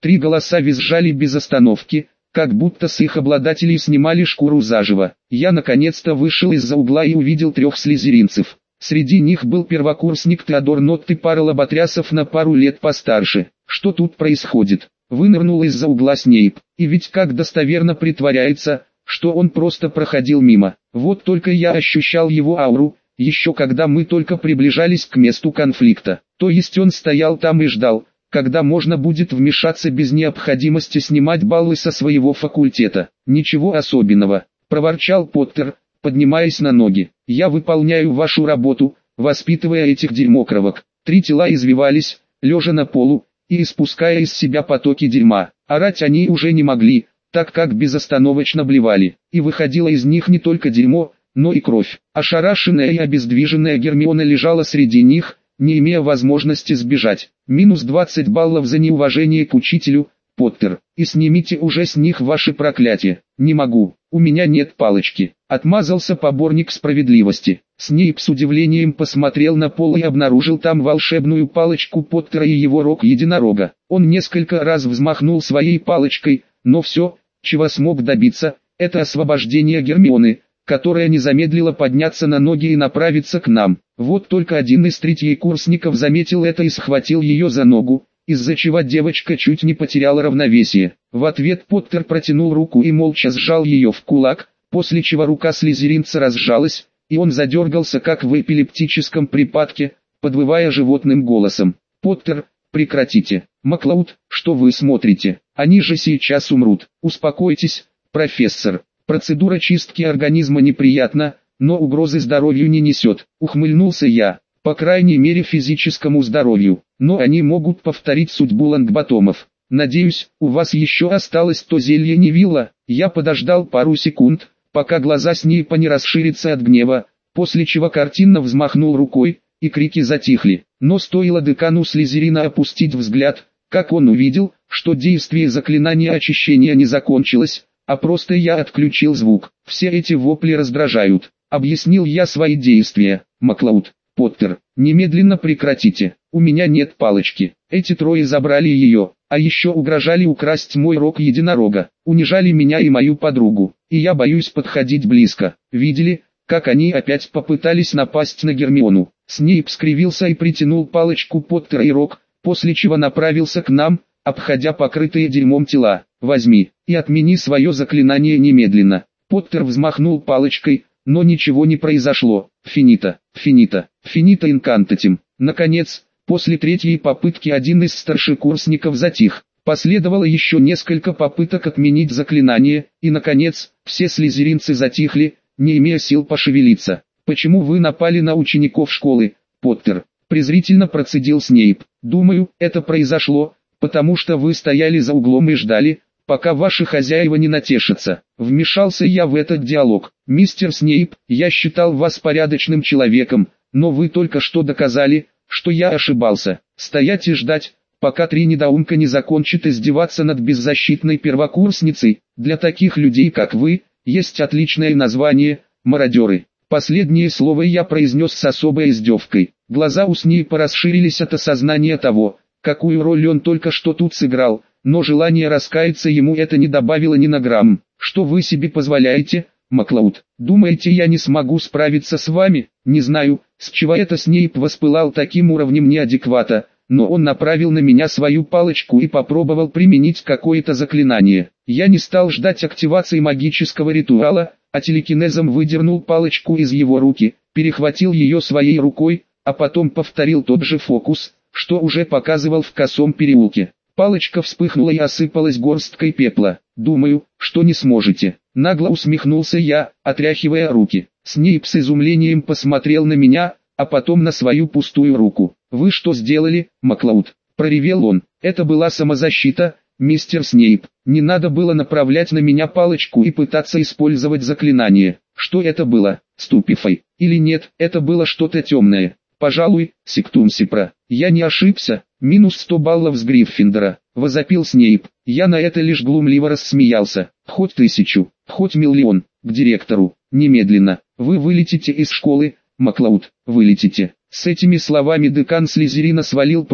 Три голоса визжали без остановки, как будто с их обладателей снимали шкуру заживо. Я наконец-то вышел из-за угла и увидел трех слизеринцев. Среди них был первокурсник Теодор Нотт и пара лоботрясов на пару лет постарше. Что тут происходит? Вынырнул из-за угла Снейп, и ведь как достоверно притворяется, что он просто проходил мимо. Вот только я ощущал его ауру, еще когда мы только приближались к месту конфликта. То есть он стоял там и ждал, когда можно будет вмешаться без необходимости снимать баллы со своего факультета. «Ничего особенного», — проворчал Поттер, поднимаясь на ноги. «Я выполняю вашу работу, воспитывая этих дерьмокровок». Три тела извивались, лежа на полу, и испуская из себя потоки дерьма. Орать они уже не могли, так как безостановочно блевали, и выходило из них не только дерьмо, но и кровь. Ошарашенная и обездвиженная Гермиона лежала среди них, не имея возможности сбежать. Минус 20 баллов за неуважение к учителю, Поттер, и снимите уже с них ваши проклятия. Не могу, у меня нет палочки. Отмазался поборник справедливости. Снейп с удивлением посмотрел на пол и обнаружил там волшебную палочку Поттера и его рог единорога. Он несколько раз взмахнул своей палочкой, но все, чего смог добиться, это освобождение Гермионы, которая не замедлила подняться на ноги и направиться к нам. Вот только один из третьекурсников заметил это и схватил ее за ногу, из-за чего девочка чуть не потеряла равновесие. В ответ Поттер протянул руку и молча сжал ее в кулак, после чего рука слизеринца разжалась, и он задергался как в эпилептическом припадке, подвывая животным голосом. «Поттер, прекратите! Маклауд, что вы смотрите? Они же сейчас умрут! Успокойтесь, профессор! Процедура чистки организма неприятна, но угрозы здоровью не несет», — ухмыльнулся я. «По крайней мере физическому здоровью, но они могут повторить судьбу Лонгботомов. Надеюсь, у вас еще осталось то зелье Невилла». Я подождал пару секунд, пока глаза Снейпа не расширятся от гнева, после чего картинно взмахнул рукой, и крики затихли. Но стоило декану Слизерина опустить взгляд, как он увидел, что действие заклинания очищения не закончилось, а просто я отключил звук. «Все эти вопли раздражают», — объяснил я свои действия. «Маклауд, Поттер, немедленно прекратите, у меня нет палочки». Эти трое забрали ее, а еще угрожали украсть мой рог единорога, унижали меня и мою подругу, и я боюсь подходить близко. Видели, как они опять попытались напасть на Гермиону? Снейп скривился и притянул палочку Поттера и рог, после чего направился к нам, обходя покрытые дерьмом тела. «Возьми, и отмени свое заклинание немедленно». Поттер взмахнул палочкой, но ничего не произошло. «Финита, финита, финита инкантатим». Наконец, после третьей попытки один из старшекурсников затих. Последовало еще несколько попыток отменить заклинание, и наконец, все слизеринцы затихли, не имея сил пошевелиться. «Почему вы напали на учеников школы, Поттер?» презрительно процедил Снейп. «Думаю, это произошло, потому что вы стояли за углом и ждали, пока ваши хозяева не натешатся». Вмешался я в этот диалог. «Мистер Снейп, я считал вас порядочным человеком, но вы только что доказали, что я ошибался. Стоять и ждать, пока три недоумка не закончат издеваться над беззащитной первокурсницей, для таких людей как вы, есть отличное название – мародеры». Последнее слово я произнес с особой издевкой. Глаза у Снейпа расширились от осознания того, какую роль он только что тут сыграл, но желание раскаяться ему это не добавило ни на грамм. «Что вы себе позволяете, Маклауд? Думаете, я не смогу справиться с вами?» Не знаю, с чего это Снейп воспылал таким уровнем неадеквата, но он направил на меня свою палочку и попробовал применить какое-то заклинание. Я не стал ждать активации магического ритуала, а телекинезом выдернул палочку из его руки, перехватил ее своей рукой, а потом повторил тот же фокус, что уже показывал в косом переулке. Палочка вспыхнула и осыпалась горсткой пепла. «Думаю, что не сможете», — нагло усмехнулся я, отряхивая руки. Снейп с изумлением посмотрел на меня, а потом на свою пустую руку. «Вы что сделали, Маклауд?» — проревел он. «Это была самозащита, мистер Снейп. Не надо было направлять на меня палочку и пытаться использовать заклинание». «Что это было, Ступифай? Или нет, это было что-то темное?» «Пожалуй, Сектумсипра. Я не ошибся. Минус 100 баллов с Гриффиндора», — возопил Снейп. Я на это лишь глумливо рассмеялся. «Хоть 1000, хоть миллион, к директору, немедленно. Вы вылетите из школы, Маклауд, вылетите». С этими словами декан Слизерина свалил прочь,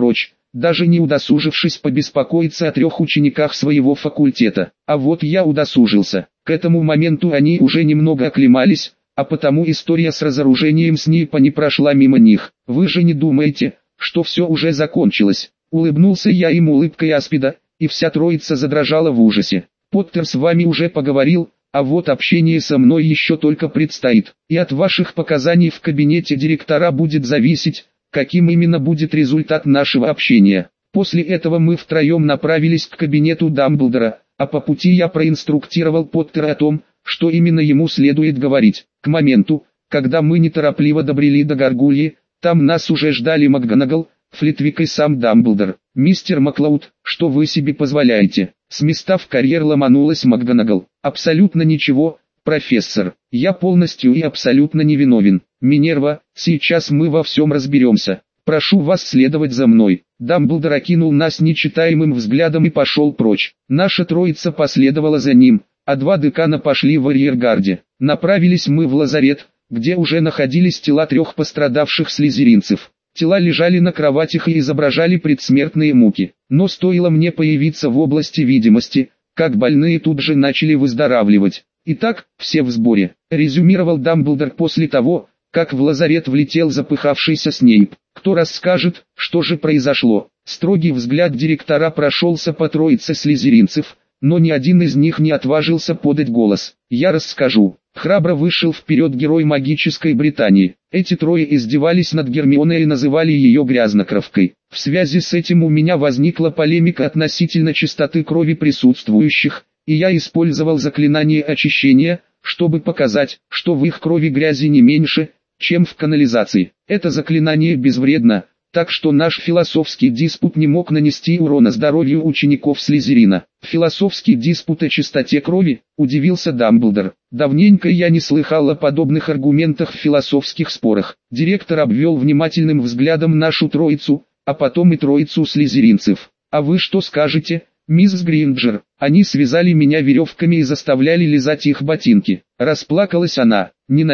даже не удосужившись побеспокоиться о 3 учениках своего факультета. А вот я удосужился. К этому моменту они уже немного оклемались, а потому история с разоружением Снейпа не прошла мимо них. Вы же не думаете, что все уже закончилось? Улыбнулся я им улыбкой аспида, и вся троица задрожала в ужасе. Поттер с вами уже поговорил, а вот общение со мной еще только предстоит. И от ваших показаний в кабинете директора будет зависеть, каким именно будет результат нашего общения. После этого мы втроем направились к кабинету Дамблдора, а по пути я проинструктировал Поттера о том, что именно ему следует говорить. К моменту, когда мы неторопливо добрели до Гаргульи, там нас уже ждали МакГонагал, Флитвик и сам Дамблдор. «Мистер Маклауд, что вы себе позволяете?» С места в карьер ломанулась МакГонагал. «Абсолютно ничего, профессор. Я полностью и абсолютно невиновен. Минерва, сейчас мы во всем разберемся. Прошу вас следовать за мной». Дамблдор окинул нас нечитаемым взглядом и пошел прочь. Наша троица последовала за ним, а 2 декана пошли в арьергарде. Направились мы в лазарет, где уже находились тела 3 пострадавших слизеринцев. Тела лежали на кроватях и изображали предсмертные муки. Но стоило мне появиться в области видимости, как больные тут же начали выздоравливать. «Итак, все в сборе», — резюмировал Дамблдор после того, как в лазарет влетел запыхавшийся Снейп. «Кто расскажет, что же произошло?» Строгий взгляд директора прошелся по троице слизеринцев, но ни один из них не отважился подать голос. «Я расскажу». Храбро вышел вперед герой магической Британии. Эти трое издевались над Гермионой и называли ее грязнокровкой. В связи с этим у меня возникла полемика относительно чистоты крови присутствующих, и я использовал заклинание очищения, чтобы показать, что в их крови грязи не меньше, чем в канализации. Это заклинание безвредно, так что наш философский диспут не мог нанести урона здоровью учеников Слизерина. «Философский диспут о чистоте крови?» – удивился Дамблдор. «Давненько я не слыхал о подобных аргументах в философских спорах». Директор обвел внимательным взглядом нашу троицу, а потом и троицу слизеринцев. «А вы что скажете, мисс Гринджер?» «Они связали меня веревками и заставляли лизать их ботинки». Расплакалась она.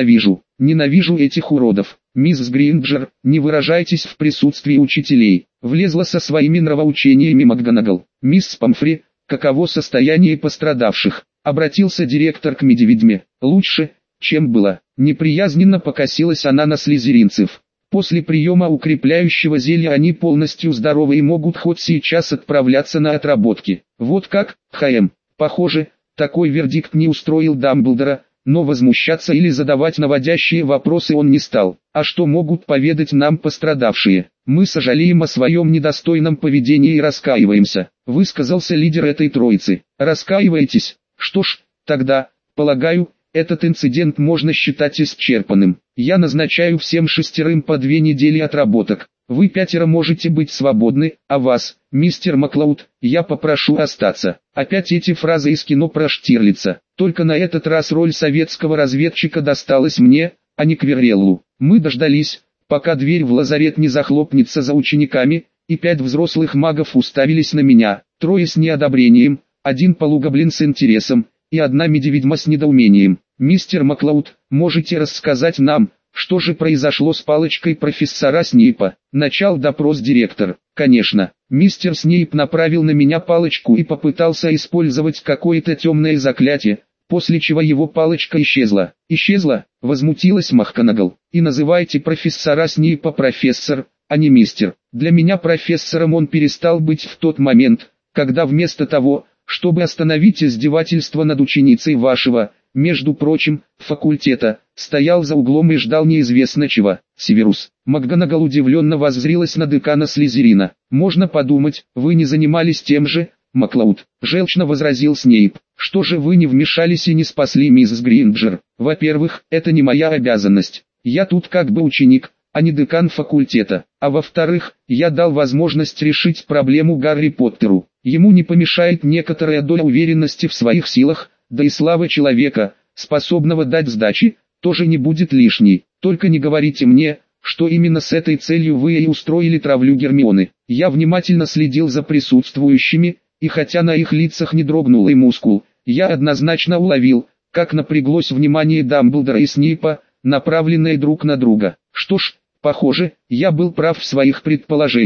«Ненавижу этих уродов». «Мисс Гринджер, не выражайтесь в присутствии учителей», — влезла со своими нравоучениями МакГонагал. «Мисс Помфри, каково состояние пострадавших?» — обратился директор к медведьме. «Лучше, чем было». Неприязненно покосилась она на слизеринцев. «После приема укрепляющего зелья они полностью здоровы и могут хоть сейчас отправляться на отработки». «Вот как, ХМ?» Похоже, такой вердикт не устроил Дамблдора, но возмущаться или задавать наводящие вопросы он не стал. «А что могут поведать нам пострадавшие? Мы сожалеем о своем недостойном поведении и раскаиваемся», — высказался лидер этой троицы. «Раскаиваетесь? Что ж, тогда, полагаю, этот инцидент можно считать исчерпанным. Я назначаю всем 6 по 2 недели отработок. Вы 5 можете быть свободны, а вас, мистер Маклауд, я попрошу остаться». Опять эти фразы из кино про Штирлица. Только на этот раз роль советского разведчика досталась мне, а не Квирреллу. Мы дождались, пока дверь в лазарет не захлопнется за учениками, и 5 взрослых магов уставились на меня. 3 с неодобрением, 1 полугоблин с интересом, и 1 медведьма с недоумением. «Мистер Маклауд, можете рассказать нам, что же произошло с палочкой профессора Снейпа?» Начал допрос директор. «Конечно, мистер Снейп направил на меня палочку и попытался использовать какое-то темное заклятие, после чего его палочка исчезла». «Исчезла?» — возмутилась МакГонагал. «И называйте профессора Снейпа профессор, а не мистер. Для меня профессором он перестал быть в тот момент, когда вместо того, чтобы остановить издевательство над ученицей вашего, между прочим, факультета, стоял за углом и ждал неизвестно чего». «Северус». МакГонагал удивленно воззрилась на декана Слизерина. «Можно подумать, вы не занимались тем же, Маклауд», — желчно возразил Снейп. «Что же вы не вмешались и не спасли мисс Гринджер?» «Во-первых, это не моя обязанность. Я тут как бы ученик, а не декан факультета. А во-вторых, я дал возможность решить проблему Гарри Поттеру. Ему не помешает некоторая доля уверенности в своих силах, да и слава человека, способного дать сдачи, тоже не будет лишней. Только не говорите мне, что именно с этой целью вы и устроили травлю Гермионы». Я внимательно следил за присутствующими, и хотя на их лицах не дрогнул и мускул, я однозначно уловил, как напряглось внимание Дамблдора и Снейпа, направленное друг на друга. Что ж, похоже, я был прав в своих предположениях.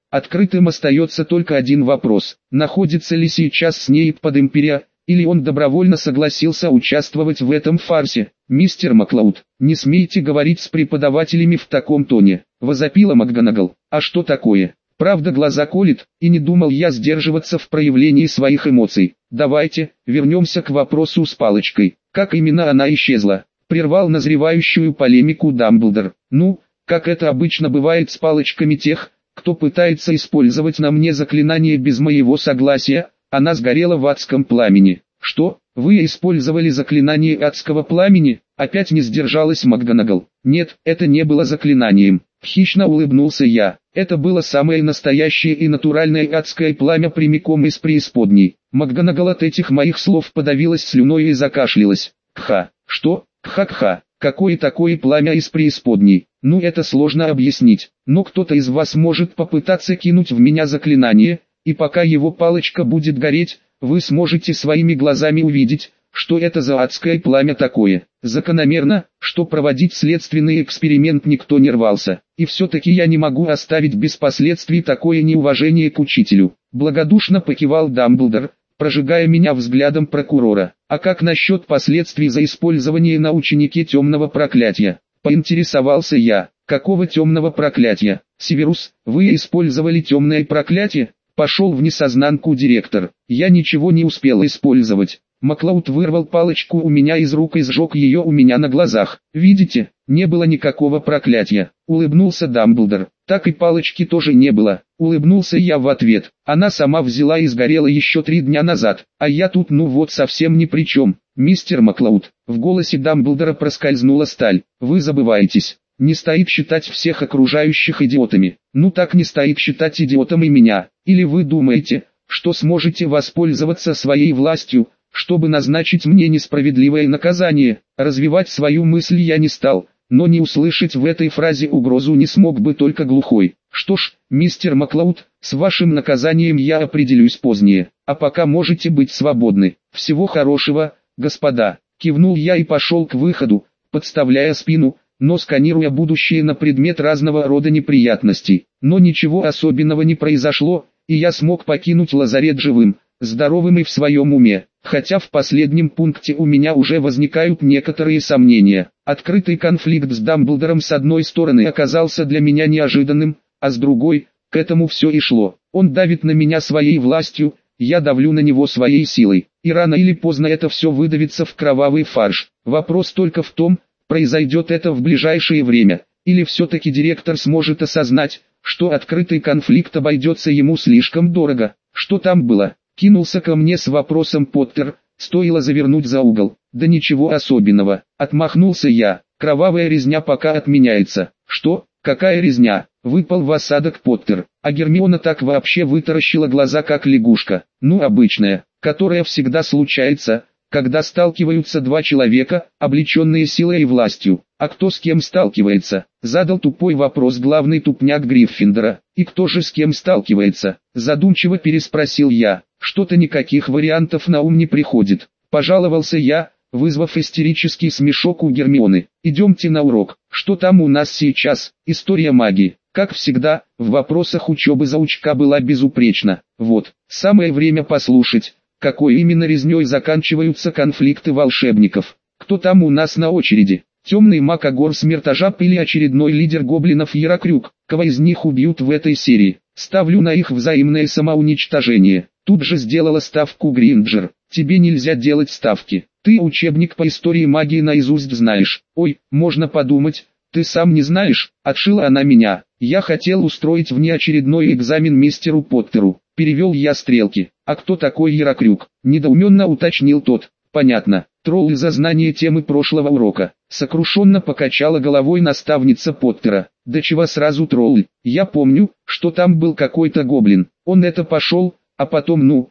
Открытым остается только один вопрос: находится ли сейчас Снейп под Империя, или он добровольно согласился участвовать в этом фарсе. «Мистер Маклауд, не смейте говорить с преподавателями в таком тоне», — возопила МакГонагал. «А что такое? Правда глаза колет, и не думал я сдерживаться в проявлении своих эмоций. Давайте, вернемся к вопросу с палочкой. Как именно она исчезла?» — прервал назревающую полемику Дамблдор. «Ну, как это обычно бывает с палочками тех, кто пытается использовать на мне заклинание без моего согласия, она сгорела в адском пламени». «Что, вы использовали заклинание адского пламени?» — опять не сдержалась МакГонагал. «Нет, это не было заклинанием», — хищно улыбнулся я. «Это было самое настоящее и натуральное адское пламя прямиком из преисподней». МакГонагал от этих моих слов подавилась слюной и закашлялась. «Кха, что? Кха-кха, какое такое пламя из преисподней? Ну это сложно объяснить, но кто-то из вас может попытаться кинуть в меня заклинание, и пока его палочка будет гореть, вы сможете своими глазами увидеть, что это за адское пламя такое. Закономерно, что проводить следственный эксперимент никто не рвался, и все-таки я не могу оставить без последствий такое неуважение к учителю. Благодушно покивал Дамблдор, прожигая меня взглядом прокурора. А как насчет последствий за использование на ученике темного проклятия? Поинтересовался я. Какого темного проклятия? Северус, вы использовали темное проклятие? Пошел в несознанку директор. Я ничего не успел использовать. Маклауд вырвал палочку у меня из рук и сжег ее у меня на глазах. Видите, не было никакого проклятия. Улыбнулся Дамблдор. Так и палочки тоже не было. Улыбнулся я в ответ. Она сама взяла и сгорела еще 3 дня назад. А я тут ну вот совсем ни при чем. Мистер Маклауд. В голосе Дамблдора проскользнула сталь. Вы забываетесь. Не стоит считать всех окружающих идиотами. Ну так не стоит считать идиотом и меня. Или вы думаете, что сможете воспользоваться своей властью, чтобы назначить мне несправедливое наказание? Развивать свою мысль я не стал, но не услышать в этой фразе угрозу не смог бы только глухой. Что ж, мистер Маклауд, с вашим наказанием я определюсь позднее, а пока можете быть свободны. Всего хорошего, господа. Кивнул я и пошел к выходу, подставляя спину, но сканируя будущее на предмет разного рода неприятностей. Но ничего особенного не произошло, и я смог покинуть лазарет живым, здоровым и в своем уме. Хотя в последнем пункте у меня уже возникают некоторые сомнения. Открытый конфликт с Дамблдором с одной стороны оказался для меня неожиданным, а с другой, к этому все и шло. Он давит на меня своей властью, я давлю на него своей силой. И рано или поздно это все выдавится в кровавый фарш. Вопрос только в том, произойдет это в ближайшее время, или все-таки директор сможет осознать, что открытый конфликт обойдется ему слишком дорого. Что там было? Кинулся ко мне с вопросом Поттер, стоило завернуть за угол. Да ничего особенного, отмахнулся я, кровавая резня пока отменяется. Что? Какая резня? Выпал в осадок Поттер, а Гермиона так вообще вытаращила глаза как лягушка. Ну обычная, которая всегда случается, когда сталкиваются два человека, облеченные силой и властью. А кто с кем сталкивается? Задал тупой вопрос главный тупняк Гриффиндора. И кто же с кем сталкивается? Задумчиво переспросил я. Что-то никаких вариантов на ум не приходит. Пожаловался я, вызвав истерический смешок у Гермионы. Идемте на урок. Что там у нас сейчас? История магии. Как всегда, в вопросах учебы заучка была безупречна. Вот, самое время послушать, какой именно резней заканчиваются конфликты волшебников. Кто там у нас на очереди? Темный маг Агор Смертожаб или очередной лидер гоблинов Ярокрюк? Кого из них убьют в этой серии? Ставлю на их взаимное самоуничтожение. Тут же сделала ставку Гринджер. Тебе нельзя делать ставки. Ты учебник по истории магии наизусть знаешь. Ой, можно подумать, ты сам не знаешь. Отшила она меня. Я хотел устроить внеочередной экзамен мистеру Поттеру. Перевел я стрелки. А кто такой Ярокрюк? Недоуменно уточнил тот. Понятно. Тролл из-за знания темы прошлого урока. Сокрушенно покачала головой наставница Поттера. Да чего сразу тролль? Я помню, что там был какой-то гоблин. Он это пошел, а потом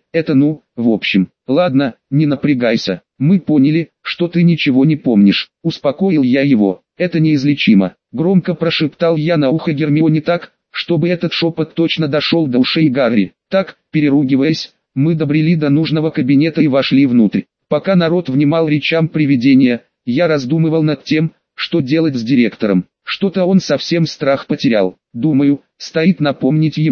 в общем. Ладно, не напрягайся. Мы поняли, что ты ничего не помнишь. Успокоил я его. Это неизлечимо. Громко прошептал я на ухо Гермионе так, чтобы этот шепот точно дошел до ушей Гарри. Так, переругиваясь, мы добрели до нужного кабинета и вошли внутрь. Пока народ внимал речам привидения, я раздумывал над тем, что делать с директором. Что-то он совсем страх потерял. Думаю, стоит напомнить ему,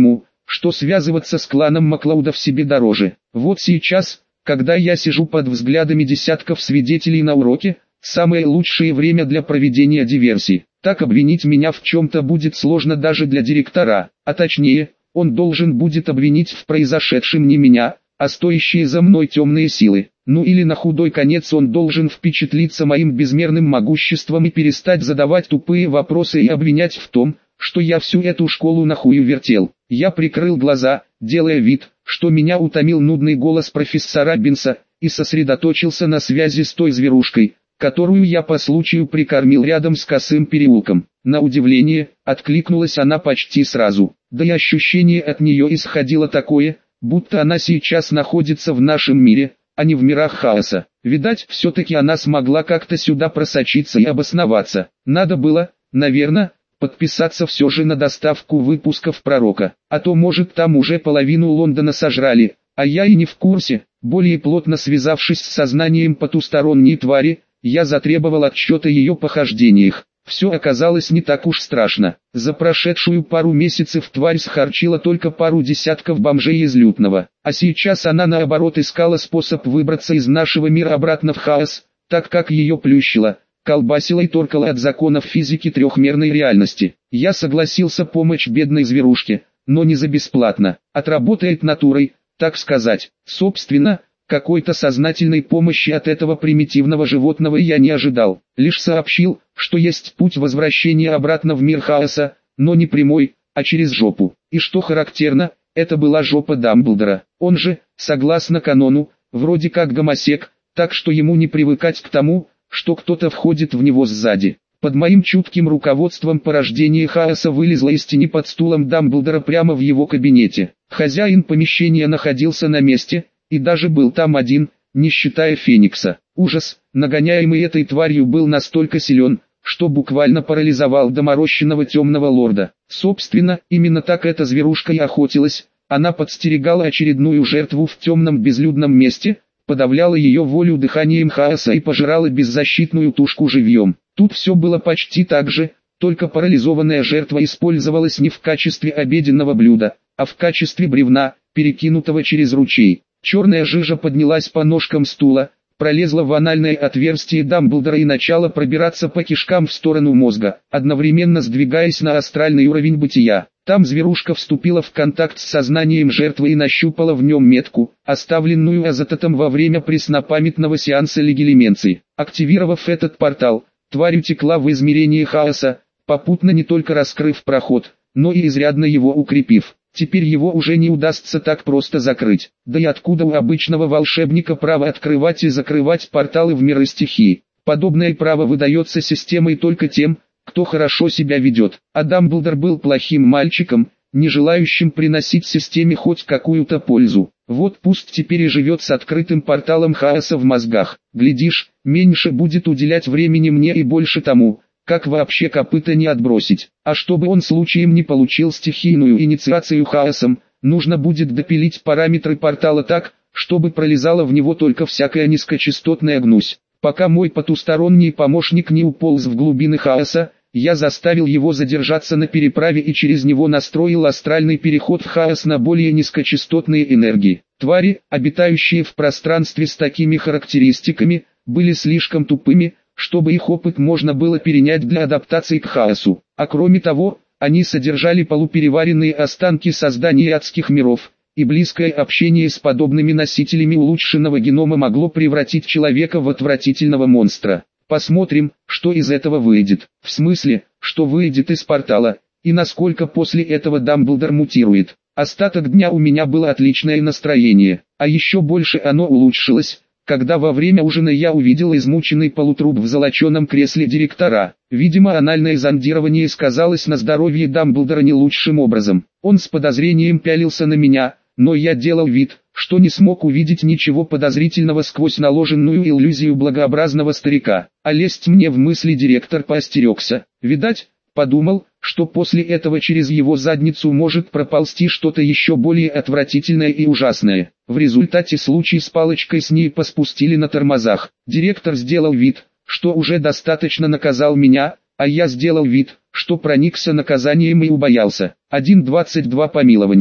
что связываться с кланом Маклаудов себе дороже. Вот сейчас, когда я сижу под взглядами десятков свидетелей на уроке, самое лучшее время для проведения диверсий. Так обвинить меня в чем-то будет сложно даже для директора, а точнее, он должен будет обвинить в произошедшем не меня, а стоящие за мной темные силы. Ну или на худой конец он должен впечатлиться моим безмерным могуществом и перестать задавать тупые вопросы и обвинять в том, что я всю эту школу нахую вертел. Я прикрыл глаза, делая вид, что меня утомил нудный голос профессора Бинса, и сосредоточился на связи с той зверушкой, которую я по случаю прикормил рядом с косым переулком. На удивление, откликнулась она почти сразу, да и ощущение от нее исходило такое, будто она сейчас находится в нашем мире, а не в мирах хаоса. Видать, все-таки она смогла как-то сюда просочиться и обосноваться. Надо было, наверное, подписаться все же на доставку выпусков Пророка, а то может там уже половину Лондона сожрали, а я и не в курсе. Более плотно связавшись с сознанием потусторонней твари, я затребовал отчет о ее похождениях. Все оказалось не так уж страшно. За прошедшую пару месяцев тварь схарчила только пару десятков бомжей из лютного, а сейчас она наоборот искала способ выбраться из нашего мира обратно в хаос, так как ее плющило, колбасило и торкало от законов физики трехмерной реальности. Я согласился помочь бедной зверушке, но не за бесплатно, отработает натурой, так сказать. Собственно, какой-то сознательной помощи от этого примитивного животного я не ожидал, лишь сообщил, что есть путь возвращения обратно в мир хаоса, но не прямой, а через жопу. И что характерно, это была жопа Дамблдора. Он же, согласно канону, вроде как гомосек, так что ему не привыкать к тому, что кто-то входит в него сзади. Под моим чутким руководством порождение хаоса вылезло из тени под стулом Дамблдора прямо в его кабинете. Хозяин помещения находился на месте, и даже был там один, не считая Феникса. Ужас, нагоняемый этой тварью, был настолько силен, что буквально парализовал доморощенного темного лорда. Собственно, именно так эта зверушка и охотилась. Она подстерегала очередную жертву в темном безлюдном месте, подавляла ее волю дыханием хаоса и пожирала беззащитную тушку живьем. Тут все было почти так же, только парализованная жертва использовалась не в качестве обеденного блюда, а в качестве бревна, перекинутого через ручей. Черная жижа поднялась по ножкам стула, пролезла в анальное отверстие Дамблдора и начала пробираться по кишкам в сторону мозга, одновременно сдвигаясь на астральный уровень бытия. Там зверушка вступила в контакт с сознанием жертвы и нащупала в нем метку, оставленную Азатотом во время преснопамятного сеанса легилименции. Активировав этот портал, тварь утекла в измерение хаоса, попутно не только раскрыв проход, но и изрядно его укрепив. Теперь его уже не удастся так просто закрыть. Да и откуда у обычного волшебника право открывать и закрывать порталы в миры стихии? Подобное право выдается системой только тем, кто хорошо себя ведет. А Дамблдор был плохим мальчиком, не желающим приносить системе хоть какую-то пользу. Вот пусть теперь и живет с открытым порталом хаоса в мозгах. Глядишь, меньше будет уделять времени мне и больше тому, как вообще копыта не отбросить. А чтобы он случаем не получил стихийную инициацию хаосом, нужно будет допилить параметры портала так, чтобы пролезала в него только всякая низкочастотная гнусь. Пока мой потусторонний помощник не уполз в глубины хаоса, я заставил его задержаться на переправе и через него настроил астральный переход в хаос на более низкочастотные энергии. Твари, обитающие в пространстве с такими характеристиками, были слишком тупыми, чтобы их опыт можно было перенять для адаптации к хаосу. А кроме того, они содержали полупереваренные останки создания адских миров, и близкое общение с подобными носителями улучшенного генома могло превратить человека в отвратительного монстра. Посмотрим, что из этого выйдет. В смысле, что выйдет из портала, и насколько после этого Дамблдор мутирует. Остаток дня у меня было отличное настроение, а еще больше оно улучшилось, когда во время ужина я увидел измученный полутруп в золоченом кресле директора. Видимо, анальное зондирование сказалось на здоровье Дамблдора не лучшим образом. Он с подозрением пялился на меня, но я делал вид, что не смог увидеть ничего подозрительного сквозь наложенную иллюзию благообразного старика. А лезть мне в мысли директор поостерегся. Видать, подумал, что после этого через его задницу может проползти что-то еще более отвратительное и ужасное. В результате случай с палочкой с ней поспустили на тормозах. Директор сделал вид, что уже достаточно наказал меня, а я сделал вид, что проникся наказанием и убоялся. 1.22 помилование.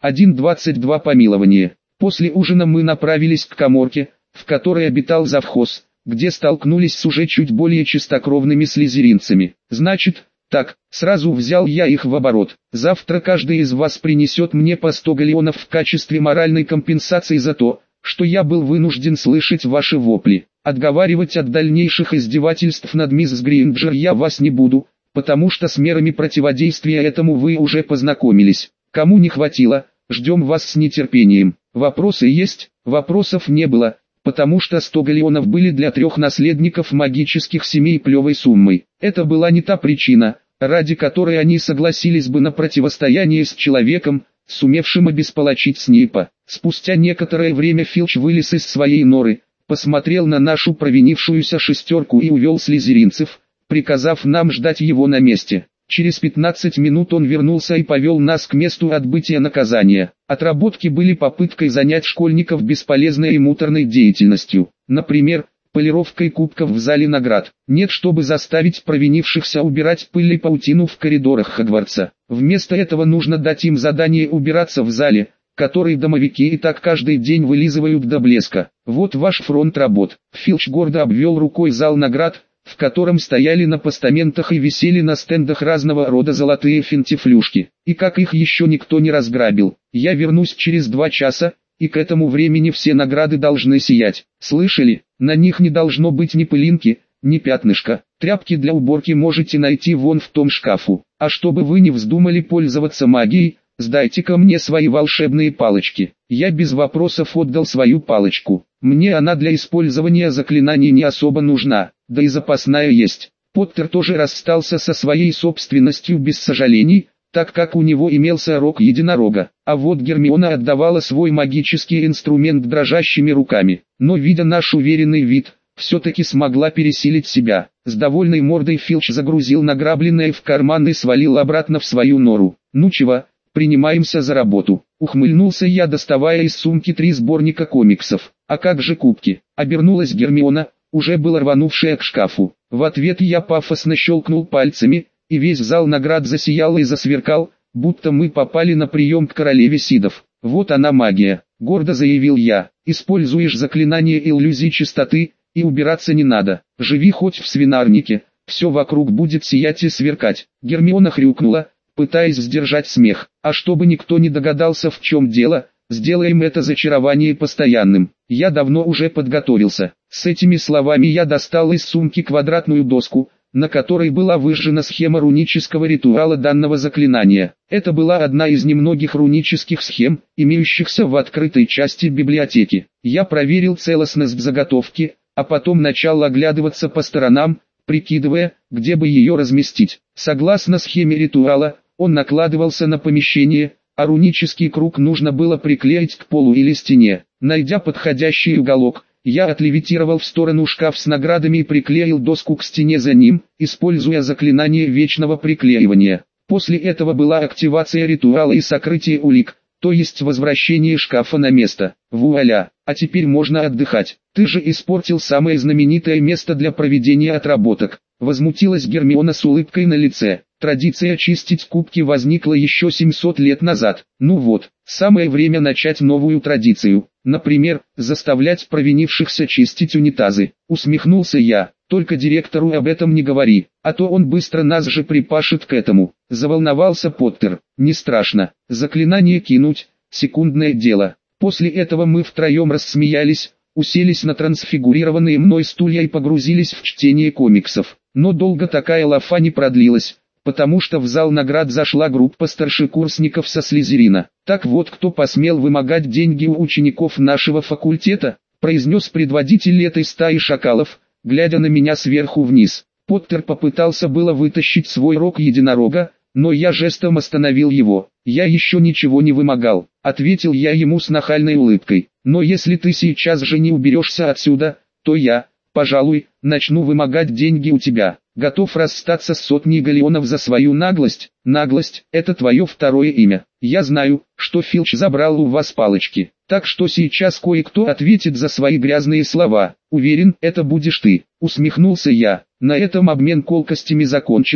1.22 помилование. После ужина мы направились к каморке, в которой обитал завхоз, где столкнулись с уже чуть более чистокровными слизеринцами. Значит, так, сразу взял я их в оборот. Завтра каждый из вас принесет мне по 100 галеонов в качестве моральной компенсации за то, что я был вынужден слышать ваши вопли. Отговаривать от дальнейших издевательств над мисс Гринджер я вас не буду, потому что с мерами противодействия этому вы уже познакомились. Кому не хватило, ждем вас с нетерпением. Вопросы есть? Вопросов не было, потому что 100 галеонов были для 3 наследников магических семей плевой суммой. Это была не та причина, ради которой они согласились бы на противостояние с человеком, сумевшим обесполочить Снейпа. Спустя некоторое время Филч вылез из своей норы, посмотрел на нашу провинившуюся шестерку и увел слизеринцев, приказав нам ждать его на месте. Через 15 минут он вернулся и повел нас к месту отбытия наказания. Отработки были попыткой занять школьников бесполезной и муторной деятельностью, например, полировкой кубков в зале наград. Нет, чтобы заставить провинившихся убирать пыль и паутину в коридорах Хогвартса. Вместо этого нужно дать им задание убираться в зале, который домовики и так каждый день вылизывают до блеска. Вот ваш фронт работ. Филч гордо обвел рукой зал наград, в котором стояли на постаментах и висели на стендах разного рода золотые финтифлюшки. И как их еще никто не разграбил. Я вернусь через 2 часа, и к этому времени все награды должны сиять. Слышали? На них не должно быть ни пылинки, ни пятнышка. Тряпки для уборки можете найти вон в том шкафу. А чтобы вы не вздумали пользоваться магией, сдайте-ка мне свои волшебные палочки. Я без вопросов отдал свою палочку. Мне она для использования заклинаний не особо нужна, да и запасная есть. Поттер тоже расстался со своей собственностью без сожалений, так как у него имелся рог единорога. А вот Гермиона отдавала свой магический инструмент дрожащими руками. Но видя наш уверенный вид, все-таки смогла пересилить себя. С довольной мордой Филч загрузил награбленное в карман и свалил обратно в свою нору. Ну чего? Принимаемся за работу. Ухмыльнулся я, доставая из сумки 3 сборника комиксов. А как же кубки? Обернулась Гермиона, уже было рванувшая к шкафу. В ответ я пафосно щелкнул пальцами, и весь зал наград засиял и засверкал, будто мы попали на прием к королеве Сидов. Вот она магия, гордо заявил я. Используешь заклинание иллюзии чистоты, и убираться не надо. Живи хоть в свинарнике, все вокруг будет сиять и сверкать. Гермиона хрюкнула, пытаясь сдержать смех. А чтобы никто не догадался, в чем дело, сделаем это зачарование постоянным. Я давно уже подготовился. С этими словами я достал из сумки квадратную доску, на которой была выжжена схема рунического ритуала данного заклинания. Это была одна из немногих рунических схем, имеющихся в открытой части библиотеки. Я проверил целостность заготовки, а потом начал оглядываться по сторонам, прикидывая, где бы ее разместить. Согласно схеме ритуала, он накладывался на помещение, а рунический круг нужно было приклеить к полу или стене. Найдя подходящий уголок, я отлевитировал в сторону шкаф с наградами и приклеил доску к стене за ним, используя заклинание вечного приклеивания. После этого была активация ритуала и сокрытие улик, то есть возвращение шкафа на место. Вуаля, а теперь можно отдыхать. Ты же испортил самое знаменитое место для проведения отработок. Возмутилась Гермиона с улыбкой на лице. Традиция чистить кубки возникла еще 700 лет назад. Ну вот, самое время начать новую традицию. Например, заставлять провинившихся чистить унитазы. Усмехнулся я. Только директору об этом не говори, а то он быстро нас же припашет к этому. Заволновался Поттер. Не страшно. Заклинание кинуть, секундное дело. После этого мы втроем рассмеялись, уселись на трансфигурированные мной стулья и погрузились в чтение комиксов. Но долго такая лафа не продлилась, потому что в зал наград зашла группа старшекурсников со Слизерина. Так вот, кто посмел вымогать деньги у учеников нашего факультета, произнес предводитель этой стаи шакалов, глядя на меня сверху вниз. Поттер попытался было вытащить свой рог единорога, но я жестом остановил его. «Я еще ничего не вымогал», — ответил я ему с нахальной улыбкой. «Но если ты сейчас же не уберешься отсюда, то я, пожалуй, начну вымогать деньги у тебя. Готов расстаться с 100 галеонов за свою наглость?» «Наглость — это твое второе имя. Я знаю, что Филч забрал у вас палочки, так что сейчас кое-кто ответит за свои грязные слова. Уверен, это будешь ты», — усмехнулся я. На этом обмен колкостями закончился,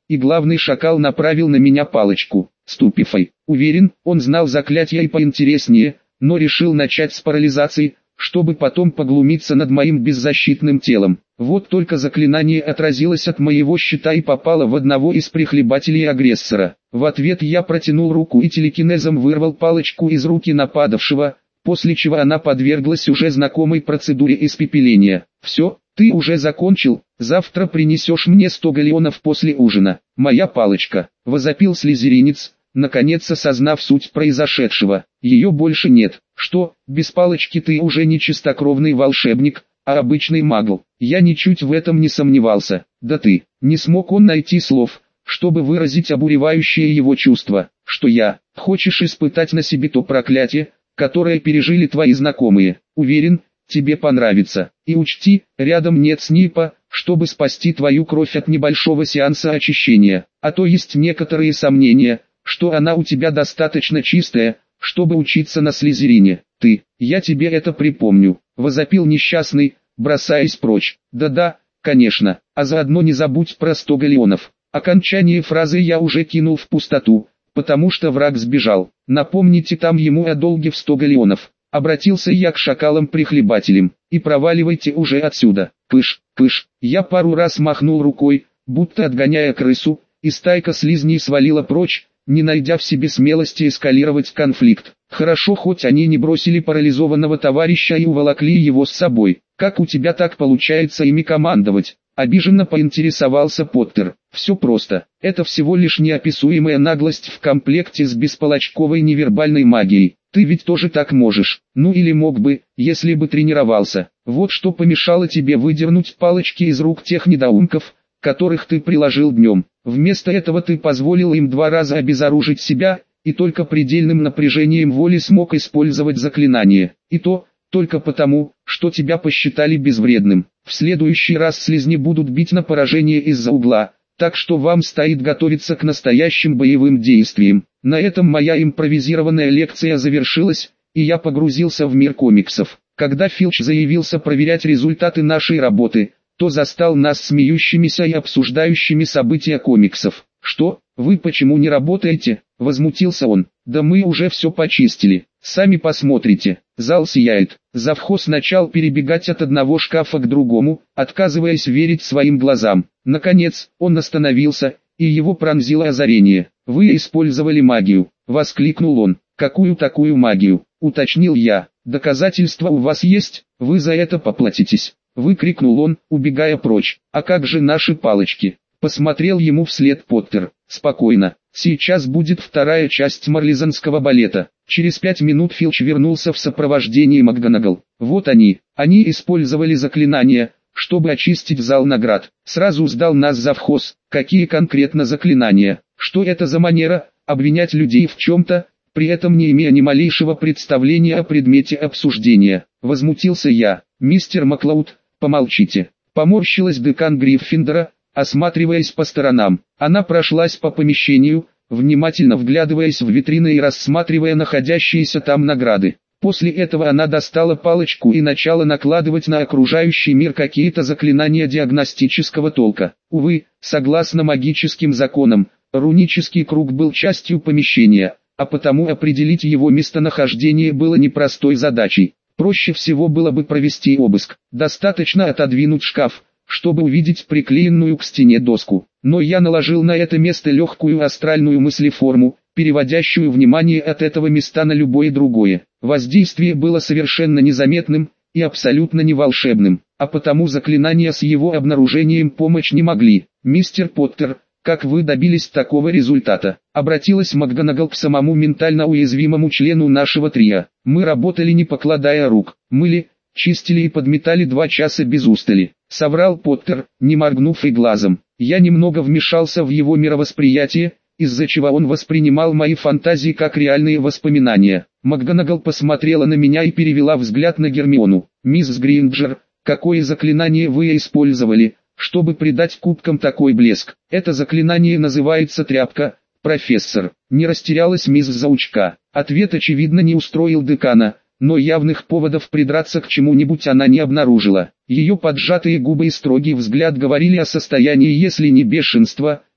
и главный шакал направил на меня палочку. Ступифай. Уверен, он знал заклятие и поинтереснее, но решил начать с парализации, чтобы потом поглумиться над моим беззащитным телом. Вот только заклинание отразилось от моего щита и попало в одного из прихлебателей агрессора. В ответ я протянул руку и телекинезом вырвал палочку из руки нападавшего, после чего она подверглась уже знакомой процедуре испепеления. «Все, ты уже закончил, завтра принесешь мне 100 галеонов после ужина. Моя палочка», — возопил слизеринец, наконец осознав суть произошедшего. «Ее больше нет». «Что, без палочки ты уже не чистокровный волшебник, а обычный магл?» Я ничуть в этом не сомневался. «Да ты». Не смог он найти слов, чтобы выразить обуревающее его чувство, что я. «Хочешь испытать на себе то проклятие, которое пережили твои знакомые? Уверен, тебе понравится. И учти, рядом нет снипа, чтобы спасти твою кровь от небольшого сеанса очищения. А то есть некоторые сомнения, что она у тебя достаточно чистая, чтобы учиться на слизерине. Я тебе это припомню», — возопил несчастный, бросаясь прочь. «Да-да, конечно, а заодно не забудь про 100 галеонов». Окончание фразы я уже кинул в пустоту, потому что враг сбежал. «Напомните там ему о долге в 100 галеонов», — обратился я к шакалам-прихлебателям, «и проваливайте уже отсюда». Пыш, пыш, я пару раз махнул рукой, будто отгоняя крысу, и стайка слизней свалила прочь, не найдя в себе смелости эскалировать конфликт. Хорошо, хоть они не бросили парализованного товарища и уволокли его с собой. «Как у тебя так получается ими командовать?» — обиженно поинтересовался Поттер. «Все просто. Это всего лишь неописуемая наглость в комплекте с бесполочковой невербальной магией. Ты ведь тоже так можешь. Ну или мог бы, если бы тренировался. Вот что помешало тебе выдернуть палочки из рук тех недоумков, которых ты приложил днем. Вместо этого ты позволил им 2 раза обезоружить себя, и только предельным напряжением воли смог использовать заклинание. И то, только потому, что тебя посчитали безвредным. В следующий раз слизни будут бить на поражение из-за угла, так что вам стоит готовиться к настоящим боевым действиям». На этом моя импровизированная лекция завершилась, и я погрузился в мир комиксов. Когда Филч заявился проверять результаты нашей работы, то застал нас смеющимися и обсуждающими события комиксов. «Что, вы почему не работаете?» — возмутился он. «Да мы уже все почистили, сами посмотрите». Зал сияет. Завхоз начал перебегать от одного шкафа к другому, отказываясь верить своим глазам. Наконец, он остановился, и его пронзило озарение. «Вы использовали магию», — воскликнул он. «Какую такую магию?» — уточнил я. «Доказательства у вас есть? Вы за это поплатитесь», — выкрикнул он, убегая прочь. «А как же наши палочки?» — посмотрел ему вслед Поттер. «Спокойно, сейчас будет вторая часть марлезонского балета». Через 5 минут Филч вернулся в сопровождении МакГонагал. «Вот они использовали заклинания, чтобы очистить зал наград». Сразу сдал нас завхоз. «Какие конкретно заклинания? Что это за манера, обвинять людей в чем-то, при этом не имея ни малейшего представления о предмете обсуждения?» Возмутился я. «Мистер Маклауд, помолчите». Поморщилась декан Гриффиндора, осматриваясь по сторонам. Она прошлась по помещению, внимательно вглядываясь в витрины и рассматривая находящиеся там награды. После этого она достала палочку и начала накладывать на окружающий мир какие-то заклинания диагностического толка. Увы, согласно магическим законам, рунический круг был частью помещения, а потому определить его местонахождение было непростой задачей. Проще всего было бы провести обыск. Достаточно отодвинуть шкаф, чтобы увидеть приклеенную к стене доску. Но я наложил на это место легкую астральную мыслеформу, переводящую внимание от этого места на любое другое. Воздействие было совершенно незаметным и абсолютно не волшебным, а потому заклинания с его обнаружением помочь не могли. «Мистер Поттер, как вы добились такого результата?» — обратилась МакГонагал к самому ментально уязвимому члену нашего трио. «Мы работали не покладая рук, мыли, чистили и подметали 2 часа без устали», — соврал Поттер, не моргнув и глазом. Я немного вмешался в его мировосприятие, из-за чего он воспринимал мои фантазии как реальные воспоминания. МакГонагал посмотрела на меня и перевела взгляд на Гермиону. «Мисс Гринджер, какое заклинание вы использовали, чтобы придать кубкам такой блеск?» «Это заклинание называется тряпка, профессор». Не растерялась мисс Заучка. Ответ очевидно не устроил декана, но явных поводов придраться к чему-нибудь она не обнаружила. Ее поджатые губы и строгий взгляд говорили о состоянии, если не бешенства,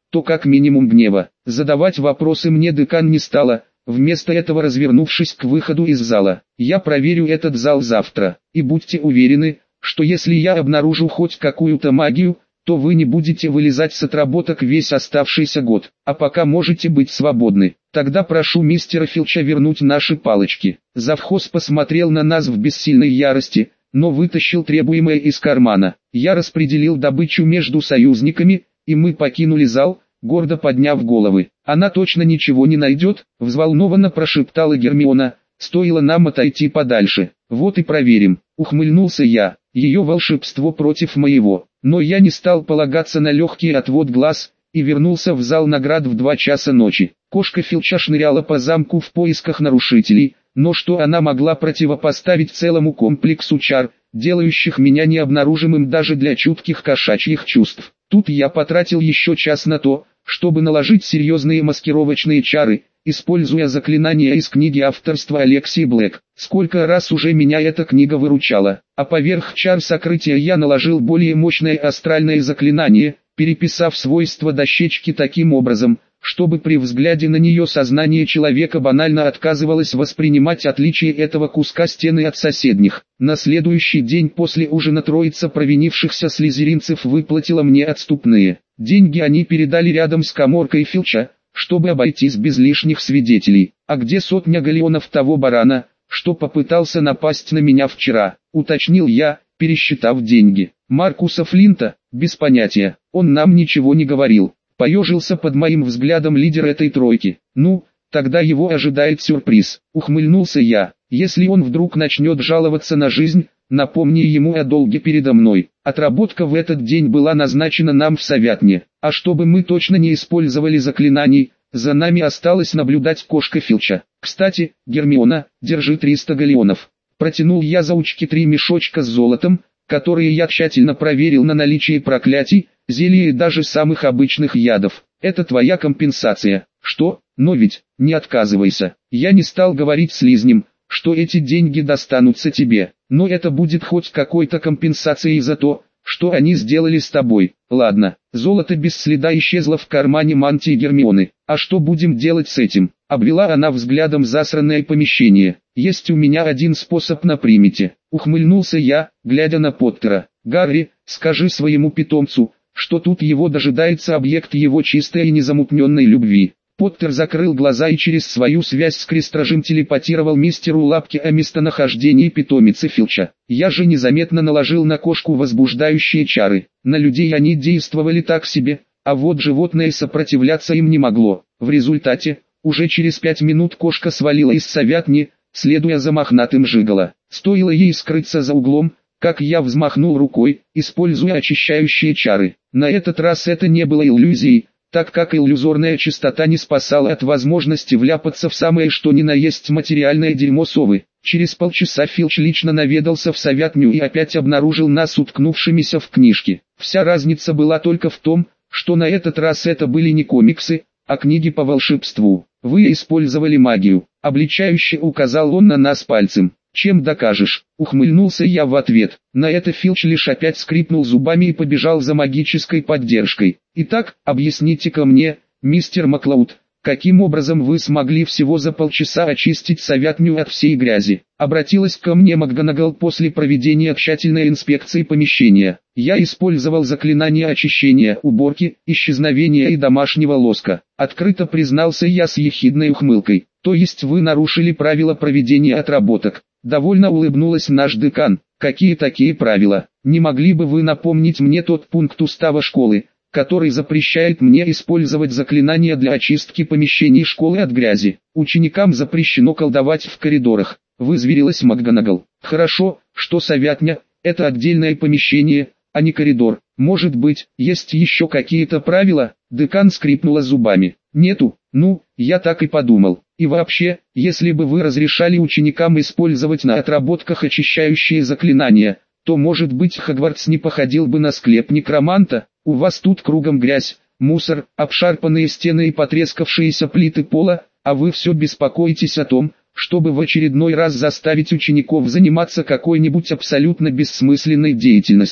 то как минимум гнева. Задавать вопросы мне декан не стала, вместо этого развернувшись к выходу из зала. Я проверю этот зал завтра, и будьте уверены, что если я обнаружу хоть какую-то магию, то вы не будете вылезать с отработок весь оставшийся год, а пока можете быть свободны. Тогда прошу мистера Филча вернуть наши палочки. Завхоз посмотрел на нас в бессильной ярости, но вытащил требуемое из кармана. Я распределил добычу между союзниками, и мы покинули зал, гордо подняв головы. «Она точно ничего не найдет», — взволнованно прошептала Гермиона, «стоило нам отойти подальше». «Вот и проверим», — ухмыльнулся я, «ее волшебство против моего». Но я не стал полагаться на легкий отвод глаз, и вернулся в зал наград в 2 часа ночи. Кошка Филча шныряла по замку в поисках нарушителей, но что она могла противопоставить целому комплексу чар, делающих меня необнаружимым даже для чутких кошачьих чувств. Тут я потратил еще час на то, чтобы наложить серьезные маскировочные чары, используя заклинания из книги авторства Алексии Блэк. Сколько раз уже меня эта книга выручала, а поверх чар сокрытия я наложил более мощное астральное заклинание, переписав свойства дощечки таким образом, чтобы при взгляде на нее сознание человека банально отказывалось воспринимать отличие этого куска стены от соседних. На следующий день после ужина троица провинившихся слизеринцев выплатила мне отступные. Деньги они передали рядом с каморкой Филча, чтобы обойтись без лишних свидетелей. «А где 100 галеонов того барана, что попытался напасть на меня вчера?» — уточнил я, пересчитав деньги. «Маркуса Флинта, без понятия, он нам ничего не говорил». Поежился под моим взглядом лидер этой тройки. «Ну, тогда его ожидает сюрприз», — ухмыльнулся я. «Если он вдруг начнет жаловаться на жизнь, напомни ему о долге передо мной». Отработка в этот день была назначена нам в Совятне, а чтобы мы точно не использовали заклинаний, за нами осталось наблюдать кошка Филча. «Кстати, Гермиона, держи 300 галеонов». Протянул я заучке 3 мешочка с золотом, которые я тщательно проверил на наличие проклятий, зелий и даже самых обычных ядов. «Это твоя компенсация». «Что? Но ведь, не отказывайся». Я не стал говорить слизням, что эти деньги достанутся тебе, но это будет хоть какой-то компенсацией за то, что они сделали с тобой. Ладно, золото без следа исчезло в кармане мантии Гермионы. «А что будем делать с этим?» — обвела она взглядом засранное помещение. «Есть у меня один способ на примете», — ухмыльнулся я, глядя на Поттера. «Гарри, скажи своему питомцу, что тут его дожидается объект его чистой и незамутненной любви». Поттер закрыл глаза и через свою связь с крестражем телепатировал мистеру Лапке о местонахождении питомицы Филча. Я же незаметно наложил на кошку возбуждающие чары. На людей они действовали так себе, а вот животное сопротивляться им не могло. В результате, уже через 5 минут кошка свалила из Совятни, следуя за мохнатым Жиголо. Стоило ей скрыться за углом, как я взмахнул рукой, используя очищающие чары. На этот раз это не было иллюзией, так как иллюзорная чистота не спасала от возможности вляпаться в самое что ни на есть материальное дерьмо совы. Через полчаса Филч лично наведался в Совятню и опять обнаружил нас уткнувшимися в книжки. Вся разница была только в том, что на этот раз это были не комиксы, а книги по волшебству. «Вы использовали магию», — обличающе указал он на нас пальцем. «Чем докажешь?» — ухмыльнулся я в ответ. На это Филч лишь опять скрипнул зубами и побежал за магической поддержкой. «Итак, объясните-ка мне, мистер Маклауд, каким образом вы смогли всего за полчаса очистить Совятню от всей грязи?» Обратилась ко мне МакГонагал после проведения тщательной инспекции помещения. «Я использовал заклинания очищения, уборки, исчезновения и домашнего лоска», — открыто признался я с ехидной ухмылкой. «То есть вы нарушили правила проведения отработок?» Довольно улыбнулась наш декан. «Какие такие правила? Не могли бы вы напомнить мне тот пункт устава школы, который запрещает мне использовать заклинания для очистки помещений школы от грязи? Ученикам запрещено колдовать в коридорах», — вызверилась МакГонагал. «Хорошо, что Совятня — это отдельное помещение, а не коридор. Может быть, есть еще какие-то правила?» Декан скрипнула зубами. «Нету, ну, я так и подумал. И вообще, если бы вы разрешали ученикам использовать на отработках очищающие заклинания, то может быть Хогвартс не походил бы на склеп некроманта. У вас тут кругом грязь, мусор, обшарпанные стены и потрескавшиеся плиты пола, а вы все беспокоитесь о том, чтобы в очередной раз заставить учеников заниматься какой-нибудь абсолютно бессмысленной деятельностью.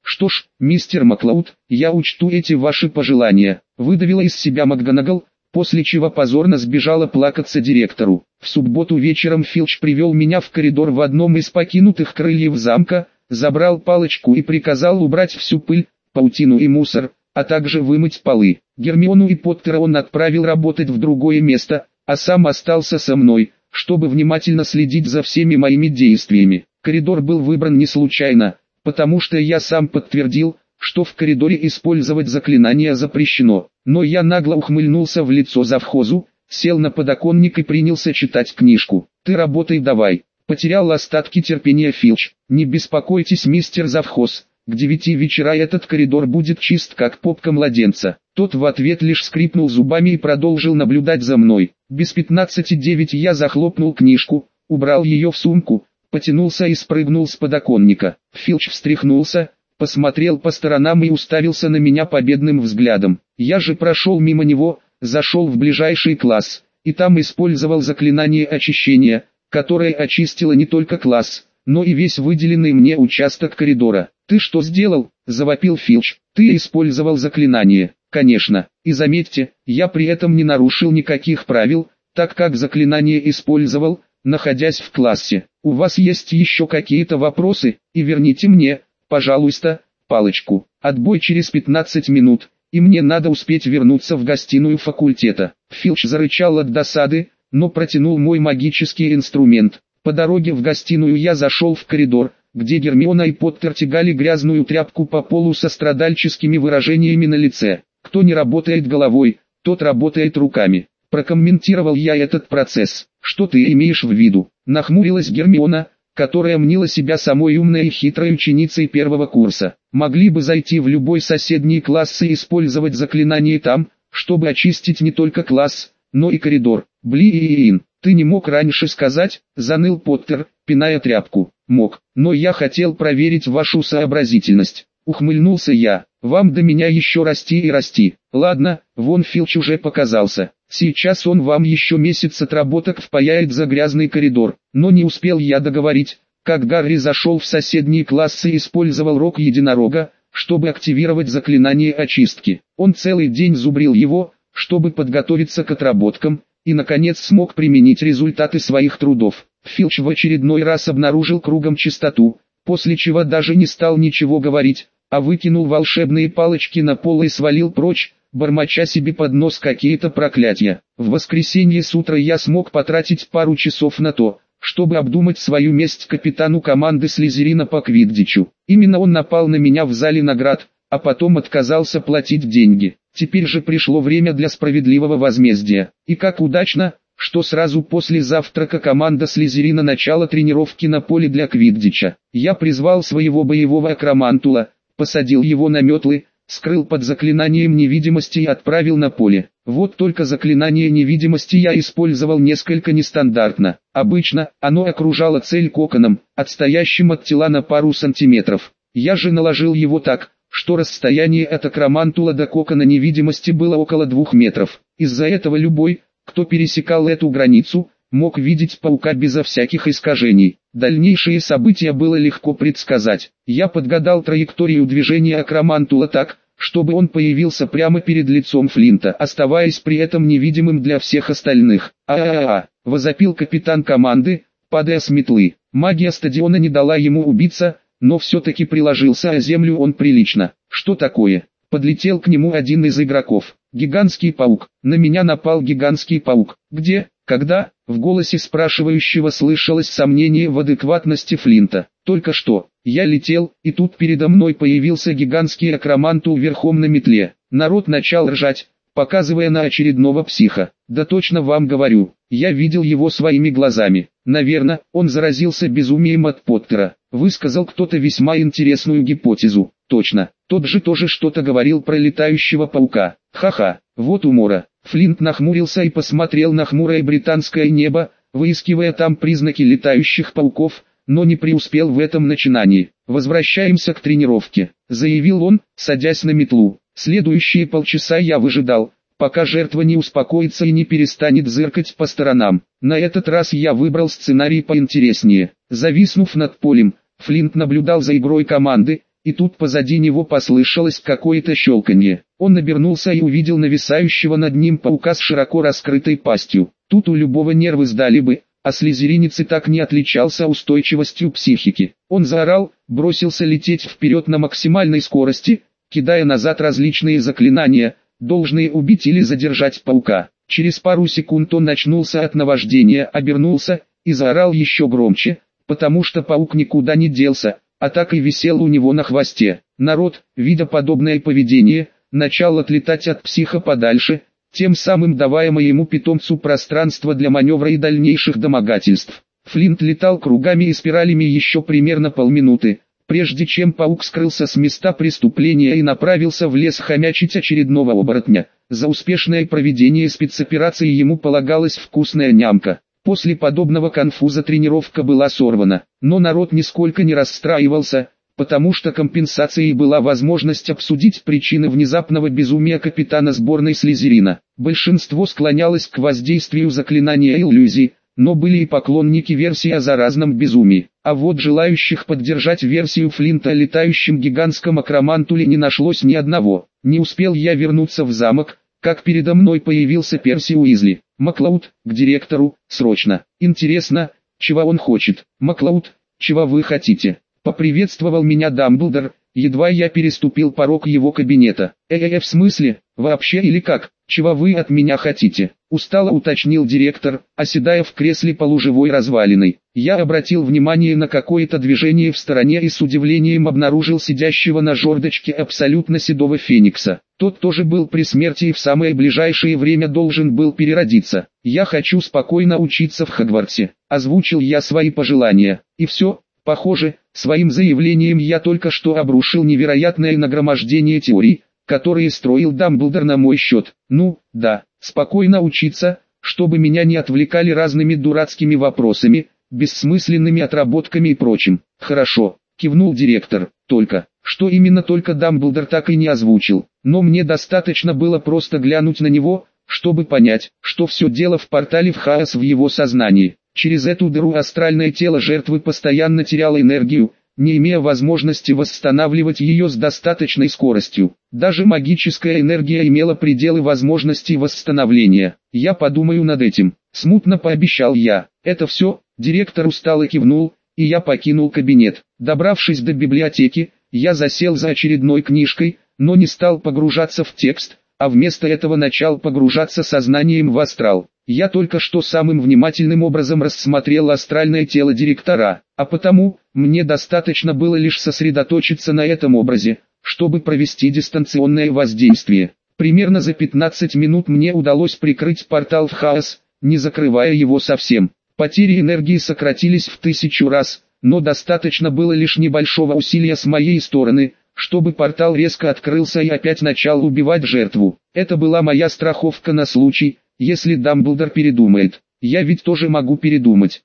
«Что ж, мистер Маклауд, я учту эти ваши пожелания», — выдавила из себя МакГонагал, после чего позорно сбежала плакаться директору. В субботу вечером Филч привел меня в коридор в одном из покинутых крыльев замка, забрал палочку и приказал убрать всю пыль, паутину и мусор, а также вымыть полы. Гермиону и Поттера он отправил работать в другое место, а сам остался со мной, чтобы внимательно следить за всеми моими действиями. Коридор был выбран не случайно, потому что я сам подтвердил, что в коридоре использовать заклинания запрещено, но я нагло ухмыльнулся в лицо завхозу, сел на подоконник и принялся читать книжку. «Ты работай давай», — потерял остатки терпения Филч. «Не беспокойтесь, мистер завхоз, к 9 вечера этот коридор будет чист как попка младенца». Тот в ответ лишь скрипнул зубами и продолжил наблюдать за мной. Без 15:09 я захлопнул книжку, убрал ее в сумку, потянулся и спрыгнул с подоконника. Филч встряхнулся, посмотрел по сторонам и уставился на меня победным взглядом. Я же прошел мимо него, зашел в ближайший класс, и там использовал заклинание очищения, которое очистило не только класс, но и весь выделенный мне участок коридора. «Ты что сделал?» – завопил Филч. «Ты использовал заклинание». «Конечно, и заметьте, я при этом не нарушил никаких правил, так как заклинание использовал, находясь в классе. У вас есть еще какие-то вопросы, и верните мне, пожалуйста, палочку. Отбой через 15 минут, и мне надо успеть вернуться в гостиную факультета». Филч зарычал от досады, но протянул мой магический инструмент. По дороге в гостиную я зашел в коридор, где Гермиона и Поттер тягали грязную тряпку по полу со страдальческими выражениями на лице. «Кто не работает головой, тот работает руками», — прокомментировал я этот процесс. «Что ты имеешь в виду?» — нахмурилась Гермиона, которая мнила себя самой умной и хитрой ученицей первого курса. «Могли бы зайти в любой соседний класс и использовать заклинание там, чтобы очистить не только класс, но и коридор». «Блин, ты не мог раньше сказать?» — заныл Поттер, пиная тряпку. «Мог, но я хотел проверить вашу сообразительность». Ухмыльнулся я. «Вам до меня еще расти и расти». «Ладно, вон Филч уже показался. Сейчас он вам еще месяц отработок впаяет за грязный коридор». Но не успел я договорить, как Гарри зашел в соседний класс и использовал рог единорога, чтобы активировать заклинание очистки. Он целый день зубрил его, чтобы подготовиться к отработкам, и наконец смог применить результаты своих трудов. Филч в очередной раз обнаружил кругом чистоту, после чего даже не стал ничего говорить, а выкинул волшебные палочки на пол и свалил прочь, бормоча себе под нос какие-то проклятия. В воскресенье с утра я смог потратить пару часов на то, чтобы обдумать свою месть капитану команды Слизерина по квиддичу. Именно он напал на меня в зале наград, а потом отказался платить деньги. Теперь же пришло время для справедливого возмездия. И как удачно, что сразу после завтрака команда Слизерина начала тренировки на поле для квиддича. Я призвал своего боевого акромантула, посадил его на метлы, скрыл под заклинанием невидимости и отправил на поле. Вот только заклинание невидимости я использовал несколько нестандартно. Обычно, оно окружало цель коконом, отстоящим от тела на пару сантиметров. Я же наложил его так, что расстояние от акромантула до кокона невидимости было около 2 метров. Из-за этого любой, кто пересекал эту границу, мог видеть паука безо всяких искажений. Дальнейшие события было легко предсказать. Я подгадал траекторию движения акромантула так, чтобы он появился прямо перед лицом Флинта, оставаясь при этом невидимым для всех остальных. «А-а-а!» — возопил капитан команды, падая с метлы. Магия стадиона не дала ему убиться, но все-таки приложился о землю он прилично. «Что такое?» Подлетел к нему один из игроков. «Гигантский паук. На меня напал гигантский паук. Где? Когда?» В голосе спрашивающего слышалось сомнение в адекватности Флинта. «Только что. Я летел, и тут передо мной появился гигантский акромантул верхом на метле». Народ начал ржать, показывая на очередного психа. «Да точно вам говорю, я видел его своими глазами. Наверное, он заразился безумием от Поттера», высказал кто-то весьма интересную гипотезу. «Точно, тот же тоже что-то говорил про летающего паука. Ха-ха, вот умора». Флинт нахмурился и посмотрел на хмурое британское небо, выискивая там признаки летающих пауков, но не преуспел в этом начинании. «Возвращаемся к тренировке», — заявил он, садясь на метлу. «Следующие полчаса я выжидал, пока жертва не успокоится и не перестанет зыркать по сторонам. На этот раз я выбрал сценарий поинтереснее». Зависнув над полем, Флинт наблюдал за игрой команды, и тут позади него послышалось какое-то щелканье. Он обернулся и увидел нависающего над ним паука с широко раскрытой пастью. Тут у любого нервы сдали бы, а слизеринец и так не отличался устойчивостью психики. Он заорал, бросился лететь вперед на максимальной скорости, кидая назад различные заклинания, должные убить или задержать паука. Через пару секунд он очнулся от наваждения, обернулся и заорал еще громче, потому что паук никуда не делся, а так и висел у него на хвосте. Народ, видя подобное поведение, начал отлетать от психа подальше, тем самым давая моему питомцу пространство для маневра и дальнейших домогательств. Флинт летал кругами и спиралями еще примерно полминуты, прежде чем паук скрылся с места преступления и направился в лес хомячить очередного оборотня. За успешное проведение спецоперации ему полагалась вкусная нямка. После подобного конфуза тренировка была сорвана, но народ нисколько не расстраивался, потому что компенсацией была возможность обсудить причины внезапного безумия капитана сборной Слизерина. Большинство склонялось к воздействию заклинания иллюзий, но были и поклонники версии о заразном безумии. А вот желающих поддержать версию Флинта о летающем гигантском акромантуле не нашлось ни одного. Не успел я вернуться в замок, как передо мной появился Перси Уизли. «Маклауд, к директору, срочно. Интересно, чего он хочет?» «Маклауд, чего вы хотите?» Поприветствовал меня Дамблдор, едва я переступил порог его кабинета. В смысле, вообще или как? Чего вы от меня хотите?» Устало уточнил директор, оседая в кресле полуживой развалиной. Я обратил внимание на какое-то движение в стороне и с удивлением обнаружил сидящего на жердочке абсолютно седого Феникса. Тот тоже был при смерти и в самое ближайшее время должен был переродиться. «Я хочу спокойно учиться в Хогвартсе», — озвучил я свои пожелания. И все. Похоже, своим заявлением я только что обрушил невероятное нагромождение теорий, которые строил Дамблдор на мой счет. Ну, да, спокойно учиться, чтобы меня не отвлекали разными дурацкими вопросами, бессмысленными отработками и прочим. «Хорошо», — кивнул директор, «только, что именно только Дамблдор так и не озвучил, но мне достаточно было просто глянуть на него, чтобы понять, что все дело в портале в хаос в его сознании. Через эту дыру астральное тело жертвы постоянно теряло энергию, не имея возможности восстанавливать ее с достаточной скоростью. Даже магическая энергия имела пределы возможностей восстановления. «Я подумаю над этим», — смутно пообещал я. «Это все?» Директор устало кивнул, и я покинул кабинет. Добравшись до библиотеки, я засел за очередной книжкой, но не стал погружаться в текст, а вместо этого начал погружаться сознанием в астрал. Я только что самым внимательным образом рассмотрел астральное тело директора, а потому, мне достаточно было лишь сосредоточиться на этом образе, чтобы провести дистанционное воздействие. Примерно за 15 минут мне удалось прикрыть портал в хаос, не закрывая его совсем. Потери энергии сократились в 1000 раз, но достаточно было лишь небольшого усилия с моей стороны, чтобы портал резко открылся и опять начал убивать жертву. Это была моя страховка на случай, если Дамблдор передумает. Я ведь тоже могу передумать.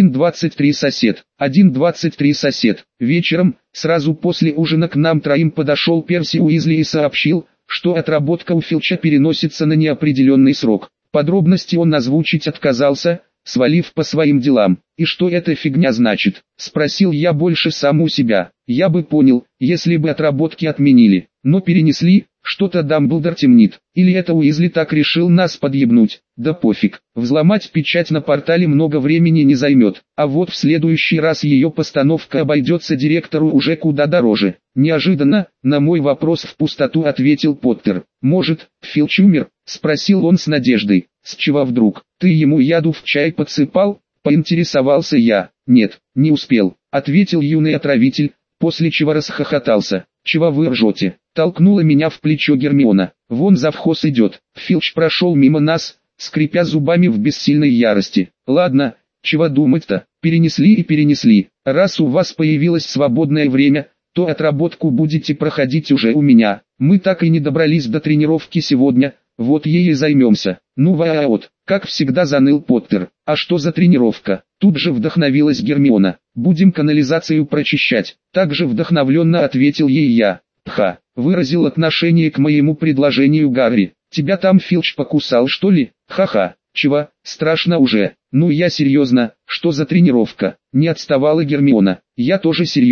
1.23 сосед. 1.23 сосед. Вечером, сразу после ужина к нам троим подошел Перси Уизли и сообщил, что отработка у Филча переносится на неопределенный срок. Подробности он озвучить отказался, свалив по своим делам. «И что эта фигня значит?» — спросил я больше сам у себя. «Я бы понял, если бы отработки отменили, но перенесли, что-то Дамблдор темнит. Или это Уизли так решил нас подъебнуть? Да пофиг, взломать печать на портале много времени не займет, а вот в следующий раз ее постановка обойдется директору уже куда дороже». Неожиданно, на мой вопрос в пустоту ответил Поттер. «Может, Филч умер?» — спросил он с надеждой. «С чего вдруг? Ты ему яду в чай подсыпал?» — поинтересовался я. «Нет, не успел», — ответил юный отравитель, после чего расхохотался. «Чего вы ржете?» — толкнула меня в плечо Гермиона. «Вон завхоз идет». Филч прошел мимо нас, скрипя зубами в бессильной ярости. «Ладно, чего думать-то, перенесли и перенесли. Раз у вас появилось свободное время, то отработку будете проходить уже у меня. Мы так и не добрались до тренировки сегодня, вот ей и займемся». «Ну вот», как всегда заныл Поттер. «А что за тренировка?» Тут же вдохновилась Гермиона. «Будем канализацию прочищать», также вдохновленно ответил ей я. «Пха», выразил отношение к моему предложению Гарри. «Тебя там Филч покусал, что ли?» «Ха-ха, чего, страшно уже». «Ну я серьезно, что за тренировка?» Не отставала Гермиона. «Я тоже серьезно.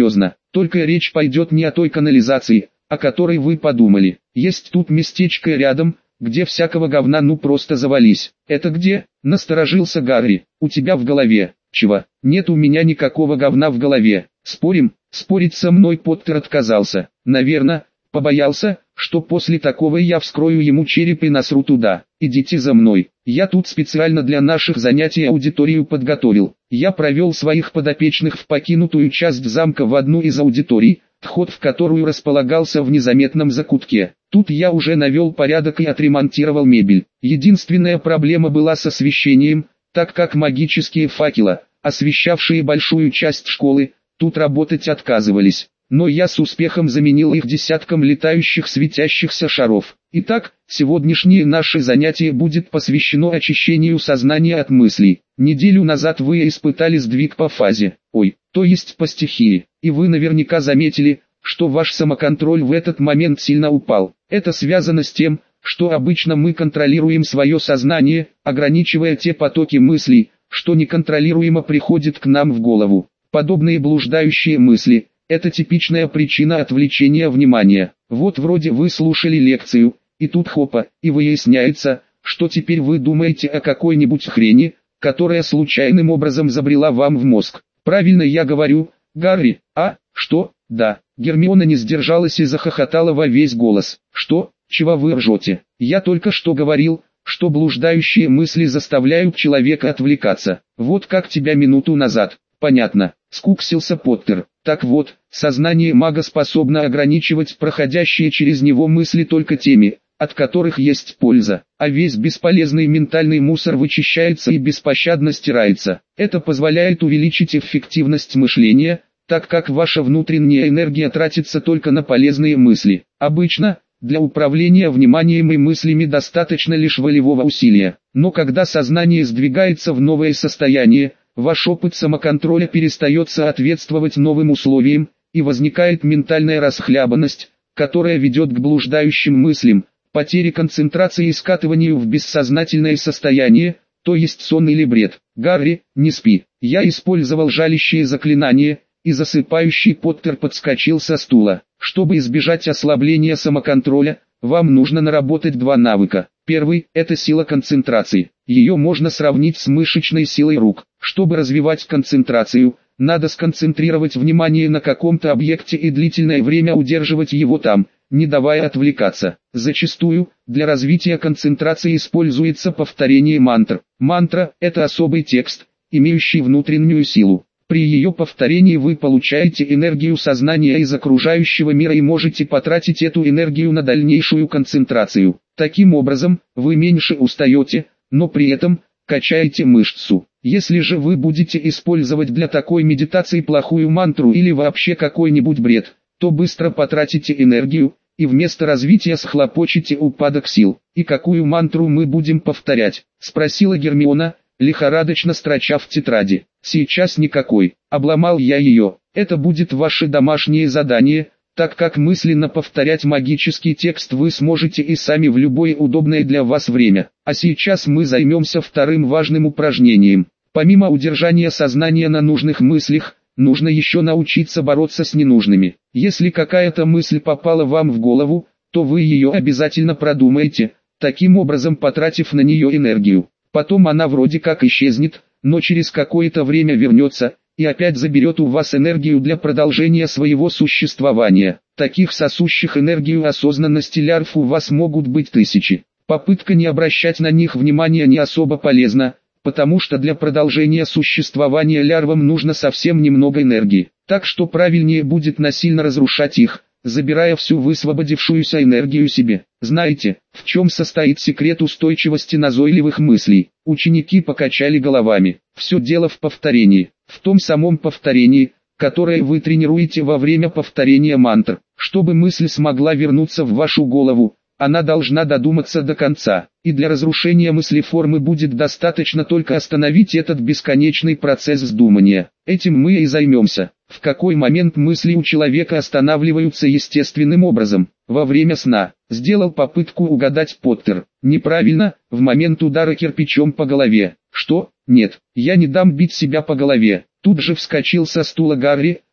Только речь пойдет не о той канализации, о которой вы подумали. Есть тут местечко рядом, где всякого говна ну просто завались. Это где? Насторожился Гарри. У тебя в голове. Чего? Нет у меня никакого говна в голове. Спорим? Спорить со мной Поттер отказался. Наверное, побоялся, что после такого я вскрою ему череп и насру туда. Идите за мной. Я тут специально для наших занятий аудиторию подготовил. Я провел своих подопечных в покинутую часть замка в одну из аудиторий, вход в которую располагался в незаметном закутке. Тут я уже навел порядок и отремонтировал мебель. Единственная проблема была с освещением, так как магические факелы, освещавшие большую часть школы, тут работать отказывались. Но я с успехом заменил их десятком летающих светящихся шаров. Итак, сегодняшнее наше занятие будет посвящено очищению сознания от мыслей. Неделю назад вы испытали сдвиг по фазе, то есть по стихии, и вы наверняка заметили, что ваш самоконтроль в этот момент сильно упал. Это связано с тем, что обычно мы контролируем свое сознание, ограничивая те потоки мыслей, что неконтролируемо приходят к нам в голову. Подобные блуждающие мысли – это типичная причина отвлечения внимания. Вот вроде вы слушали лекцию, и тут хопа, и выясняется, что теперь вы думаете о какой-нибудь хрени, которая случайным образом забрела вам в мозг. Правильно я говорю, Гарри? А, что? Да. Гермиона не сдержалась и захохотала во весь голос. Что? Чего вы ржете? Я только что говорил, что блуждающие мысли заставляют человека отвлекаться. Вот как тебя минуту назад. Понятно, скуксился Поттер. Так вот, сознание мага способно ограничивать проходящие через него мысли только теми, от которых есть польза, а весь бесполезный ментальный мусор вычищается и беспощадно стирается. Это позволяет увеличить эффективность мышления, так как ваша внутренняя энергия тратится только на полезные мысли. Обычно, для управления вниманием и мыслями достаточно лишь волевого усилия. Но когда сознание сдвигается в новое состояние, ваш опыт самоконтроля перестает соответствовать новым условиям, и возникает ментальная расхлябанность, которая ведет к блуждающим мыслям, потере концентрации и скатыванию в бессознательное состояние, то есть сон или бред. Гарри, не спи. Я использовал жалящие заклинания, и засыпающий Поттер подскочил со стула. Чтобы избежать ослабления самоконтроля, вам нужно наработать два навыка. Первый – это сила концентрации. Ее можно сравнить с мышечной силой рук. Чтобы развивать концентрацию, надо сконцентрировать внимание на каком-то объекте и длительное время удерживать его там, не давая отвлекаться. Зачастую, для развития концентрации используется повторение мантр. Мантра – это особый текст, имеющий внутреннюю силу. При ее повторении вы получаете энергию сознания из окружающего мира и можете потратить эту энергию на дальнейшую концентрацию. Таким образом, вы меньше устаете, но при этом качаете мышцу. Если же вы будете использовать для такой медитации плохую мантру или вообще какой-нибудь бред, то быстро потратите энергию, и вместо развития схлопочете упадок сил. «И какую мантру мы будем повторять?» – спросила Гермиона, лихорадочно строча в тетради. «Сейчас никакой. Обломал я ее. Это будет ваше домашнее задание, так как мысленно повторять магический текст вы сможете и сами в любое удобное для вас время. А сейчас мы займемся вторым важным упражнением. Помимо удержания сознания на нужных мыслях, нужно еще научиться бороться с ненужными. Если какая-то мысль попала вам в голову, то вы ее обязательно продумаете, таким образом потратив на нее энергию. Потом она вроде как исчезнет, но через какое-то время вернется, и опять заберет у вас энергию для продолжения своего существования. Таких сосущих энергию осознанности лярв у вас могут быть тысячи. Попытка не обращать на них внимания не особо полезна, потому что для продолжения существования лярвам нужно совсем немного энергии. Так что правильнее будет насильно разрушать их, забирая всю высвободившуюся энергию себе. Знаете, в чем состоит секрет устойчивости назойливых мыслей? Ученики покачали головами. Все дело в повторении. В том самом повторении, которое вы тренируете во время повторения мантр. Чтобы мысль смогла вернуться в вашу голову, она должна додуматься до конца. И для разрушения мыслеформы будет достаточно только остановить этот бесконечный процесс вздумания. Этим мы и займемся. В какой момент мысли у человека останавливаются естественным образом? Во время сна. Сделал попытку угадать Поттер. Неправильно, в момент удара кирпичом по голове. Что? Нет, я не дам бить себя по голове. Тут же вскочил со стула Гарри,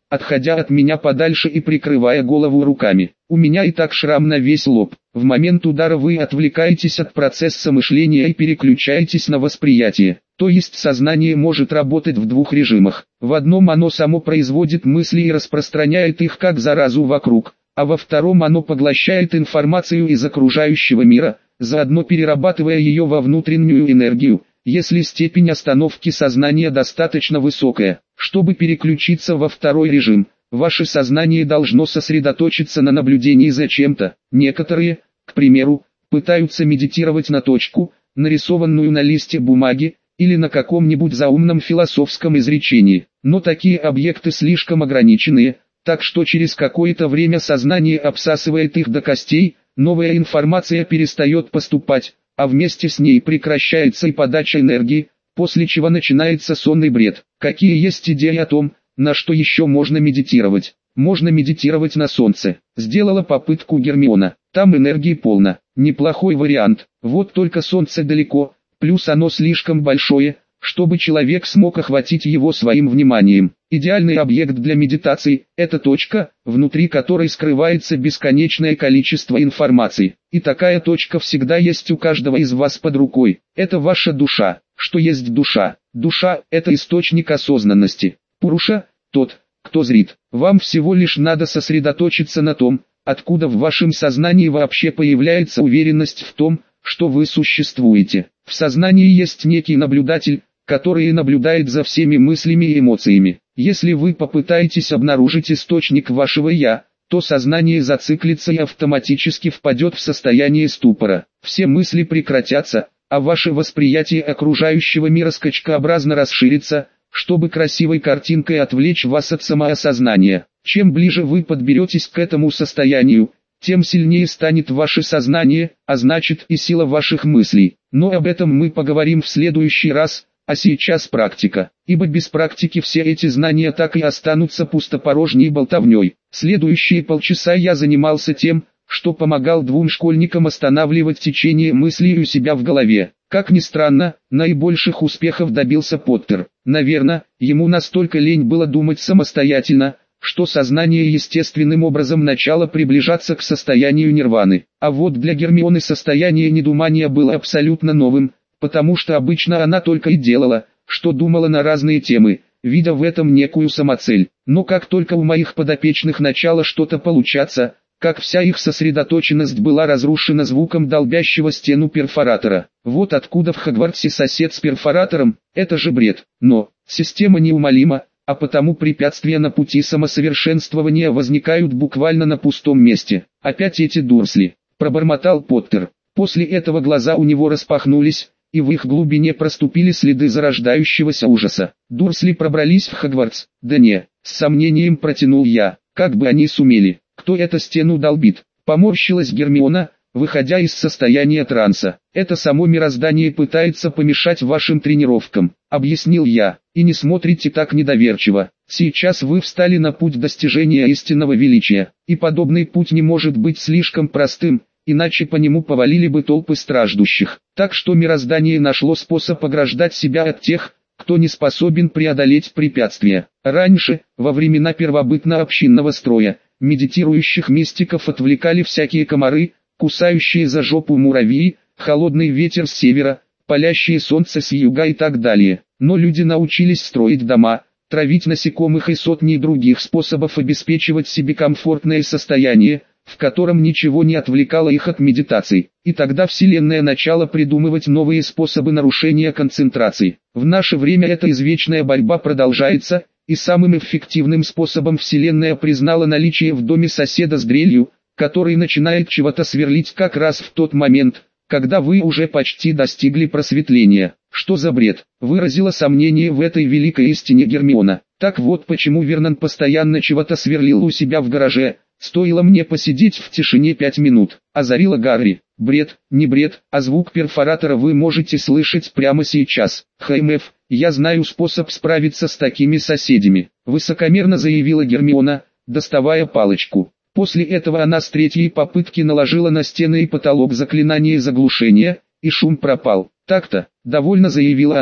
отходя от меня подальше и прикрывая голову руками. У меня и так шрам на весь лоб. В момент удара вы отвлекаетесь от процесса мышления и переключаетесь на восприятие. То есть сознание может работать в двух режимах. В одном оно само производит мысли и распространяет их как заразу вокруг, а во втором оно поглощает информацию из окружающего мира, заодно перерабатывая ее во внутреннюю энергию, если степень остановки сознания достаточно высокая. Чтобы переключиться во второй режим, ваше сознание должно сосредоточиться на наблюдении за чем-то. Некоторые, к примеру, пытаются медитировать на точку, нарисованную на листе бумаги, или на каком-нибудь заумном философском изречении. Но такие объекты слишком ограниченные, так что через какое-то время сознание обсасывает их до костей, новая информация перестает поступать, а вместе с ней прекращается и подача энергии, после чего начинается сонный бред. Какие есть идеи о том, на что еще можно медитировать? Можно медитировать на солнце. Сделала попытку Гермиона. Там энергии полно. Неплохой вариант. Вот только солнце далеко, плюс оно слишком большое, чтобы человек смог охватить его своим вниманием. Идеальный объект для медитации – это точка, внутри которой скрывается бесконечное количество информации. И такая точка всегда есть у каждого из вас под рукой. Это ваша душа. Что есть душа? Душа – это источник осознанности. Пуруша – тот, кто зрит. Вам всего лишь надо сосредоточиться на том, откуда в вашем сознании вообще появляется уверенность в том, что вы существуете. В сознании есть некий наблюдатель, который наблюдает за всеми мыслями и эмоциями. Если вы попытаетесь обнаружить источник вашего «я», то сознание зациклится и автоматически впадет в состояние ступора. Все мысли прекратятся, а ваше восприятие окружающего мира скачкообразно расширится, чтобы красивой картинкой отвлечь вас от самоосознания. Чем ближе вы подберетесь к этому состоянию, тем сильнее станет ваше сознание, а значит и сила ваших мыслей. Но об этом мы поговорим в следующий раз, а сейчас практика. Ибо без практики все эти знания так и останутся пустопорожней болтовней. Следующие полчаса я занимался тем, что помогал двум школьникам останавливать течение мыслей у себя в голове. Как ни странно, наибольших успехов добился Поттер. Наверное, ему настолько лень было думать самостоятельно, что сознание естественным образом начало приближаться к состоянию нирваны. А вот для Гермионы состояние недумания было абсолютно новым, потому что обычно она только и делала, что думала на разные темы, видя в этом некую самоцель. Но как только у моих подопечных начало что-то получаться, как вся их сосредоточенность была разрушена звуком долбящего стену перфоратора. Вот откуда в Хогвартсе сосед с перфоратором, это же бред. Но система неумолима, а потому препятствия на пути самосовершенствования возникают буквально на пустом месте. Опять эти Дурсли, пробормотал Поттер. После этого глаза у него распахнулись, и в их глубине проступили следы зарождающегося ужаса. Дурсли пробрались в Хогвартс? Да не, с сомнением протянул я. Как бы они сумели? Кто эту стену долбит? Поморщилась Гермиона, выходя из состояния транса. Это само мироздание пытается помешать вашим тренировкам, объяснил я. И не смотрите так недоверчиво. Сейчас вы встали на путь достижения истинного величия, и подобный путь не может быть слишком простым, иначе по нему повалили бы толпы страждущих. Так что мироздание нашло способ ограждать себя от тех, кто не способен преодолеть препятствия. Раньше, во времена первобытно-общинного строя, медитирующих мистиков отвлекали всякие комары, кусающие за жопу муравьи, холодный ветер с севера, палящее солнце с юга и так далее. Но люди научились строить дома, травить насекомых и сотни других способов обеспечивать себе комфортное состояние, в котором ничего не отвлекало их от медитаций. И тогда Вселенная начала придумывать новые способы нарушения концентрации. В наше время эта извечная борьба продолжается, и самым эффективным способом Вселенная признала наличие в доме соседа с дрелью, который начинает чего-то сверлить как раз в тот момент, когда вы уже почти достигли просветления. Что за бред? Выразила сомнение в этой великой истине Гермиона. Так вот почему Вернон постоянно чего-то сверлил у себя в гараже. Стоило мне посидеть в тишине 5 минут, озарила Гарри. Бред, не бред, а звук перфоратора вы можете слышать прямо сейчас. ХМФ, я знаю способ справиться с такими соседями, высокомерно заявила Гермиона, доставая палочку. После этого она с третьей попытки наложила на стены и потолок заклинание заглушения, и шум пропал. Так-то, довольно заявила она.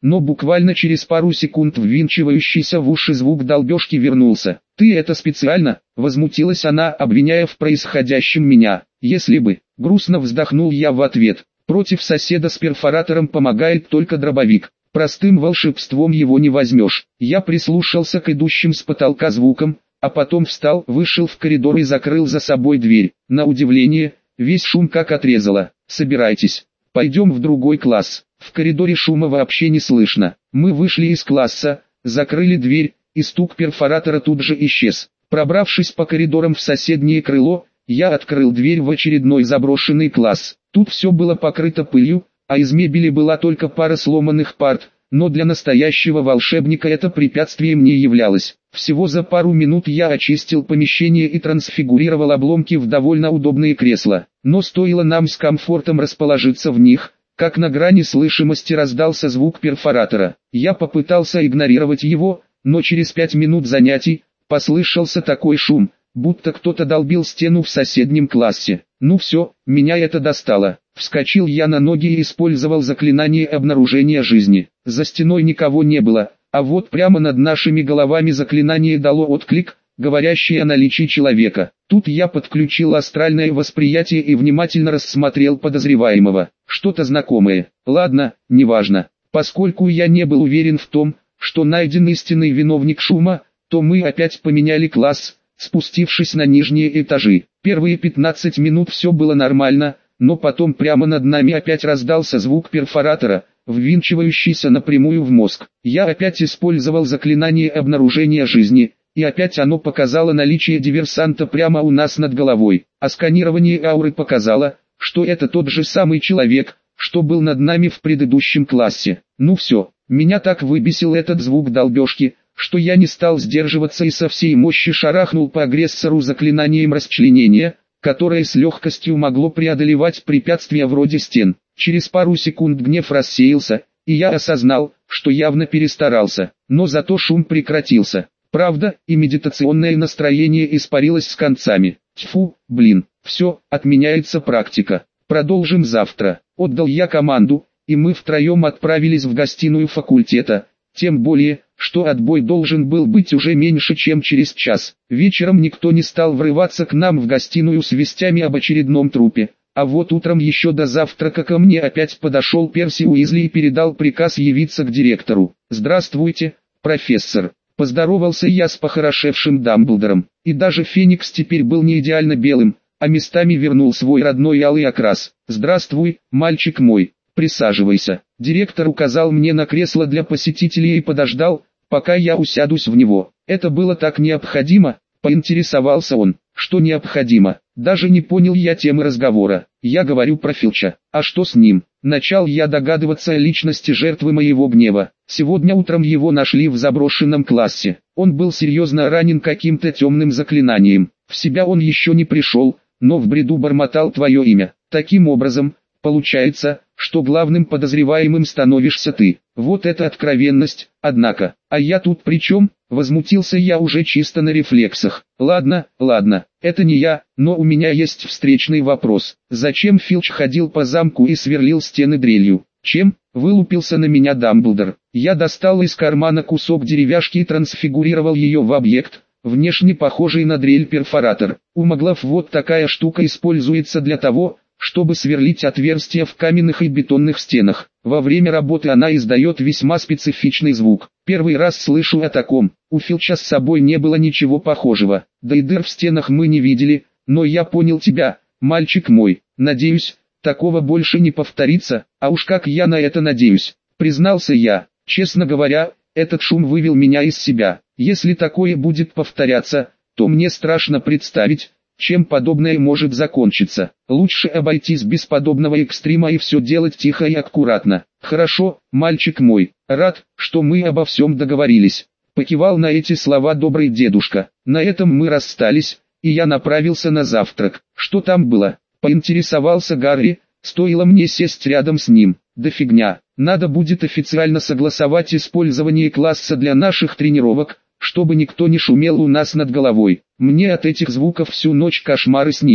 но буквально через пару секунд ввинчивающийся в уши звук долбежки вернулся. «Ты это специально?» — возмутилась она, обвиняя в происходящем меня. «Если бы», — грустно вздохнул я в ответ, — «против соседа с перфоратором помогает только дробовик. Простым волшебством его не возьмешь». Я прислушался к идущим с потолка звукам, а потом встал, вышел в коридор и закрыл за собой дверь. На удивление, весь шум как отрезало. «Собирайтесь, пойдем в другой класс». В коридоре шума вообще не слышно. Мы вышли из класса, закрыли дверь, и стук перфоратора тут же исчез. Пробравшись по коридорам в соседнее крыло, я открыл дверь в очередной заброшенный класс. Тут все было покрыто пылью, а из мебели была только пара сломанных парт, но для настоящего волшебника это препятствием не являлось. Всего за пару минут я очистил помещение и трансфигурировал обломки в довольно удобные кресла. Но стоило нам с комфортом расположиться в них, как на грани слышимости раздался звук перфоратора. Я попытался игнорировать его, но через 5 минут занятий послышался такой шум, будто кто-то долбил стену в соседнем классе. Ну все, меня это достало. Вскочил я на ноги и использовал заклинание обнаружения жизни. За стеной никого не было, а вот прямо над нашими головами заклинание дало отклик, говорящий о наличии человека. Тут я подключил астральное восприятие и внимательно рассмотрел подозреваемого. Что-то знакомое. Ладно, неважно. Поскольку я не был уверен в том, что найден истинный виновник шума, то мы опять поменяли класс, спустившись на нижние этажи. Первые 15 минут все было нормально, но потом прямо над нами опять раздался звук перфоратора, ввинчивающийся напрямую в мозг. Я опять использовал заклинание обнаружения жизни, и опять оно показало наличие диверсанта прямо у нас над головой. А сканирование ауры показало, что это тот же самый человек, что был над нами в предыдущем классе. Ну все, меня так выбесил этот звук долбежки, что я не стал сдерживаться и со всей мощи шарахнул по агрессору заклинанием расчленения, которое с легкостью могло преодолевать препятствия вроде стен. Через пару секунд гнев рассеялся, и я осознал, что явно перестарался, но зато шум прекратился. Правда, и медитационное настроение испарилось с концами. Тьфу, блин, все, отменяется практика. Продолжим завтра. Отдал я команду, и мы втроем отправились в гостиную факультета. Тем более, что отбой должен был быть уже меньше чем через час. Вечером никто не стал врываться к нам в гостиную с вестями об очередном трупе. А вот утром еще до завтрака ко мне опять подошел Перси Уизли и передал приказ явиться к директору. «Здравствуйте, профессор». Поздоровался я с похорошевшим Дамблдором. И даже Феникс теперь был не идеально белым, а местами вернул свой родной алый окрас. «Здравствуй, мальчик мой, присаживайся». Директор указал мне на кресло для посетителей и подождал, пока я усядусь в него. «Это было так необходимо?» — поинтересовался он. «Что необходимо?» Даже не понял я темы разговора. «Я говорю про Филча. А что с ним?» Начал я догадываться о личности жертвы моего гнева. Сегодня утром его нашли в заброшенном классе. Он был серьезно ранен каким-то темным заклинанием. В себя он еще не пришел, но в бреду бормотал твое имя. Таким образом, получается, что главным подозреваемым становишься ты. Вот это откровенность, однако. А я тут при чем? Возмутился я уже чисто на рефлексах. Ладно, это не я, но у меня есть встречный вопрос. Зачем Филч ходил по замку и сверлил стены дрелью? Чем? Вылупился на меня Дамблдор. Я достал из кармана кусок деревяшки и трансфигурировал ее в объект, внешне похожий на дрель-перфоратор. У маглов вот такая штука используется для того, чтобы сверлить отверстия в каменных и бетонных стенах. Во время работы она издает весьма специфичный звук. Первый раз слышу о таком. У Филча с собой не было ничего похожего. Да и дыр в стенах мы не видели, но я понял тебя, мальчик мой. Надеюсь, такого больше не повторится, а уж как я на это надеюсь, признался я. Честно говоря, этот шум вывел меня из себя. Если такое будет повторяться, то мне страшно представить, чем подобное может закончиться. Лучше обойтись без подобного экстрима и все делать тихо и аккуратно. Хорошо, мальчик мой, рад, что мы обо всем договорились. Покивал на эти слова добрый дедушка. На этом мы расстались, и я направился на завтрак. Что там было? Поинтересовался Гарри, стоило мне сесть рядом с ним. Да фигня, надо будет официально согласовать использование класса для наших тренировок, чтобы никто не шумел у нас над головой. Мне от этих звуков всю ночь кошмары снились.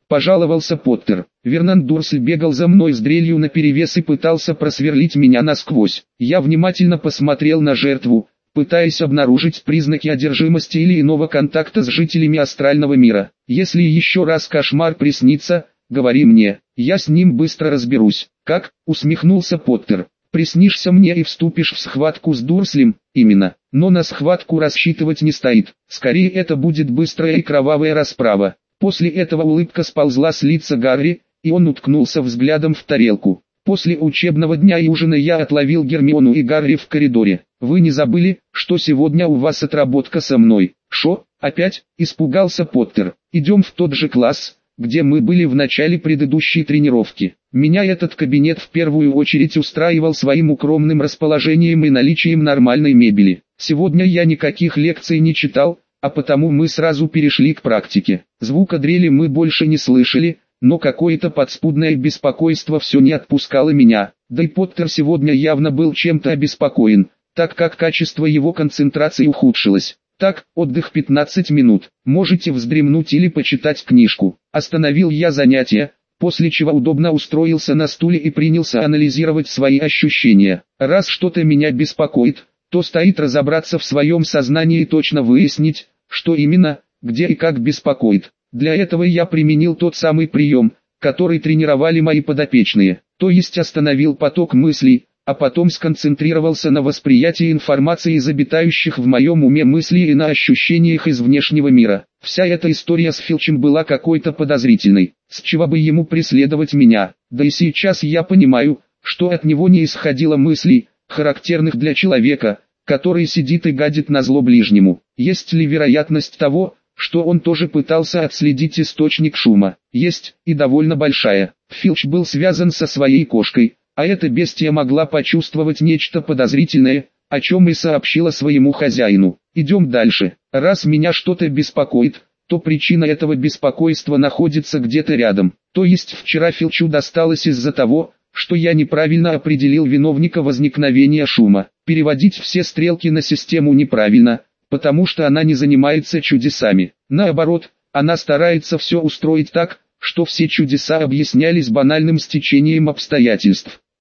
пожаловался Поттер. Вернан Дурсль бегал за мной с дрелью наперевес и пытался просверлить меня насквозь. Я внимательно посмотрел на жертву, пытаясь обнаружить признаки одержимости или иного контакта с жителями астрального мира. Если еще раз кошмар приснится, говори мне, я с ним быстро разберусь. Как? Усмехнулся Поттер. Приснишься мне и вступишь в схватку с Дурслем? Именно. Но на схватку рассчитывать не стоит. Скорее это будет быстрая и кровавая расправа. После этого улыбка сползла с лица Гарри, и он уткнулся взглядом в тарелку. После учебного дня и ужина я отловил Гермиону и Гарри в коридоре. Вы не забыли, что сегодня у вас отработка со мной? Шо? Опять? Испугался Поттер. Идем в тот же класс, где мы были в начале предыдущей тренировки. Меня этот кабинет в первую очередь устраивал своим укромным расположением и наличием нормальной мебели. Сегодня я никаких лекций не читал, а потому мы сразу перешли к практике. Звука дрели мы больше не слышали, но какое-то подспудное беспокойство все не отпускало меня. Да и Поттер сегодня явно был чем-то обеспокоен, так как качество его концентрации ухудшилось. Так, отдых 15 минут, можете вздремнуть или почитать книжку. Остановил я занятие, после чего удобно устроился на стуле и принялся анализировать свои ощущения. Раз что-то меня беспокоит, то стоит разобраться в своем сознании и точно выяснить, что именно, где и как беспокоит. Для этого я применил тот самый прием, который тренировали мои подопечные, то есть остановил поток мыслей, а потом сконцентрировался на восприятии информации из обитающих в моем уме мыслей и на ощущениях из внешнего мира. Вся эта история с Филчем была какой-то подозрительной, с чего бы ему преследовать меня, да и сейчас я понимаю, что от него не исходило мыслей, характерных для человека, который сидит и гадит назло ближнему. Есть ли вероятность того, что он тоже пытался отследить источник шума? Есть, и довольно большая. Филч был связан со своей кошкой, а эта бестия могла почувствовать нечто подозрительное, о чем и сообщила своему хозяину. Идем дальше. Раз меня что-то беспокоит, то причина этого беспокойства находится где-то рядом. То есть вчера Филчу досталось из-за того, что я неправильно определил виновника возникновения шума. Переводить все стрелки на систему неправильно, потому что она не занимается чудесами. Наоборот, она старается все устроить так, что все чудеса объяснялись банальным стечением обстоятельств.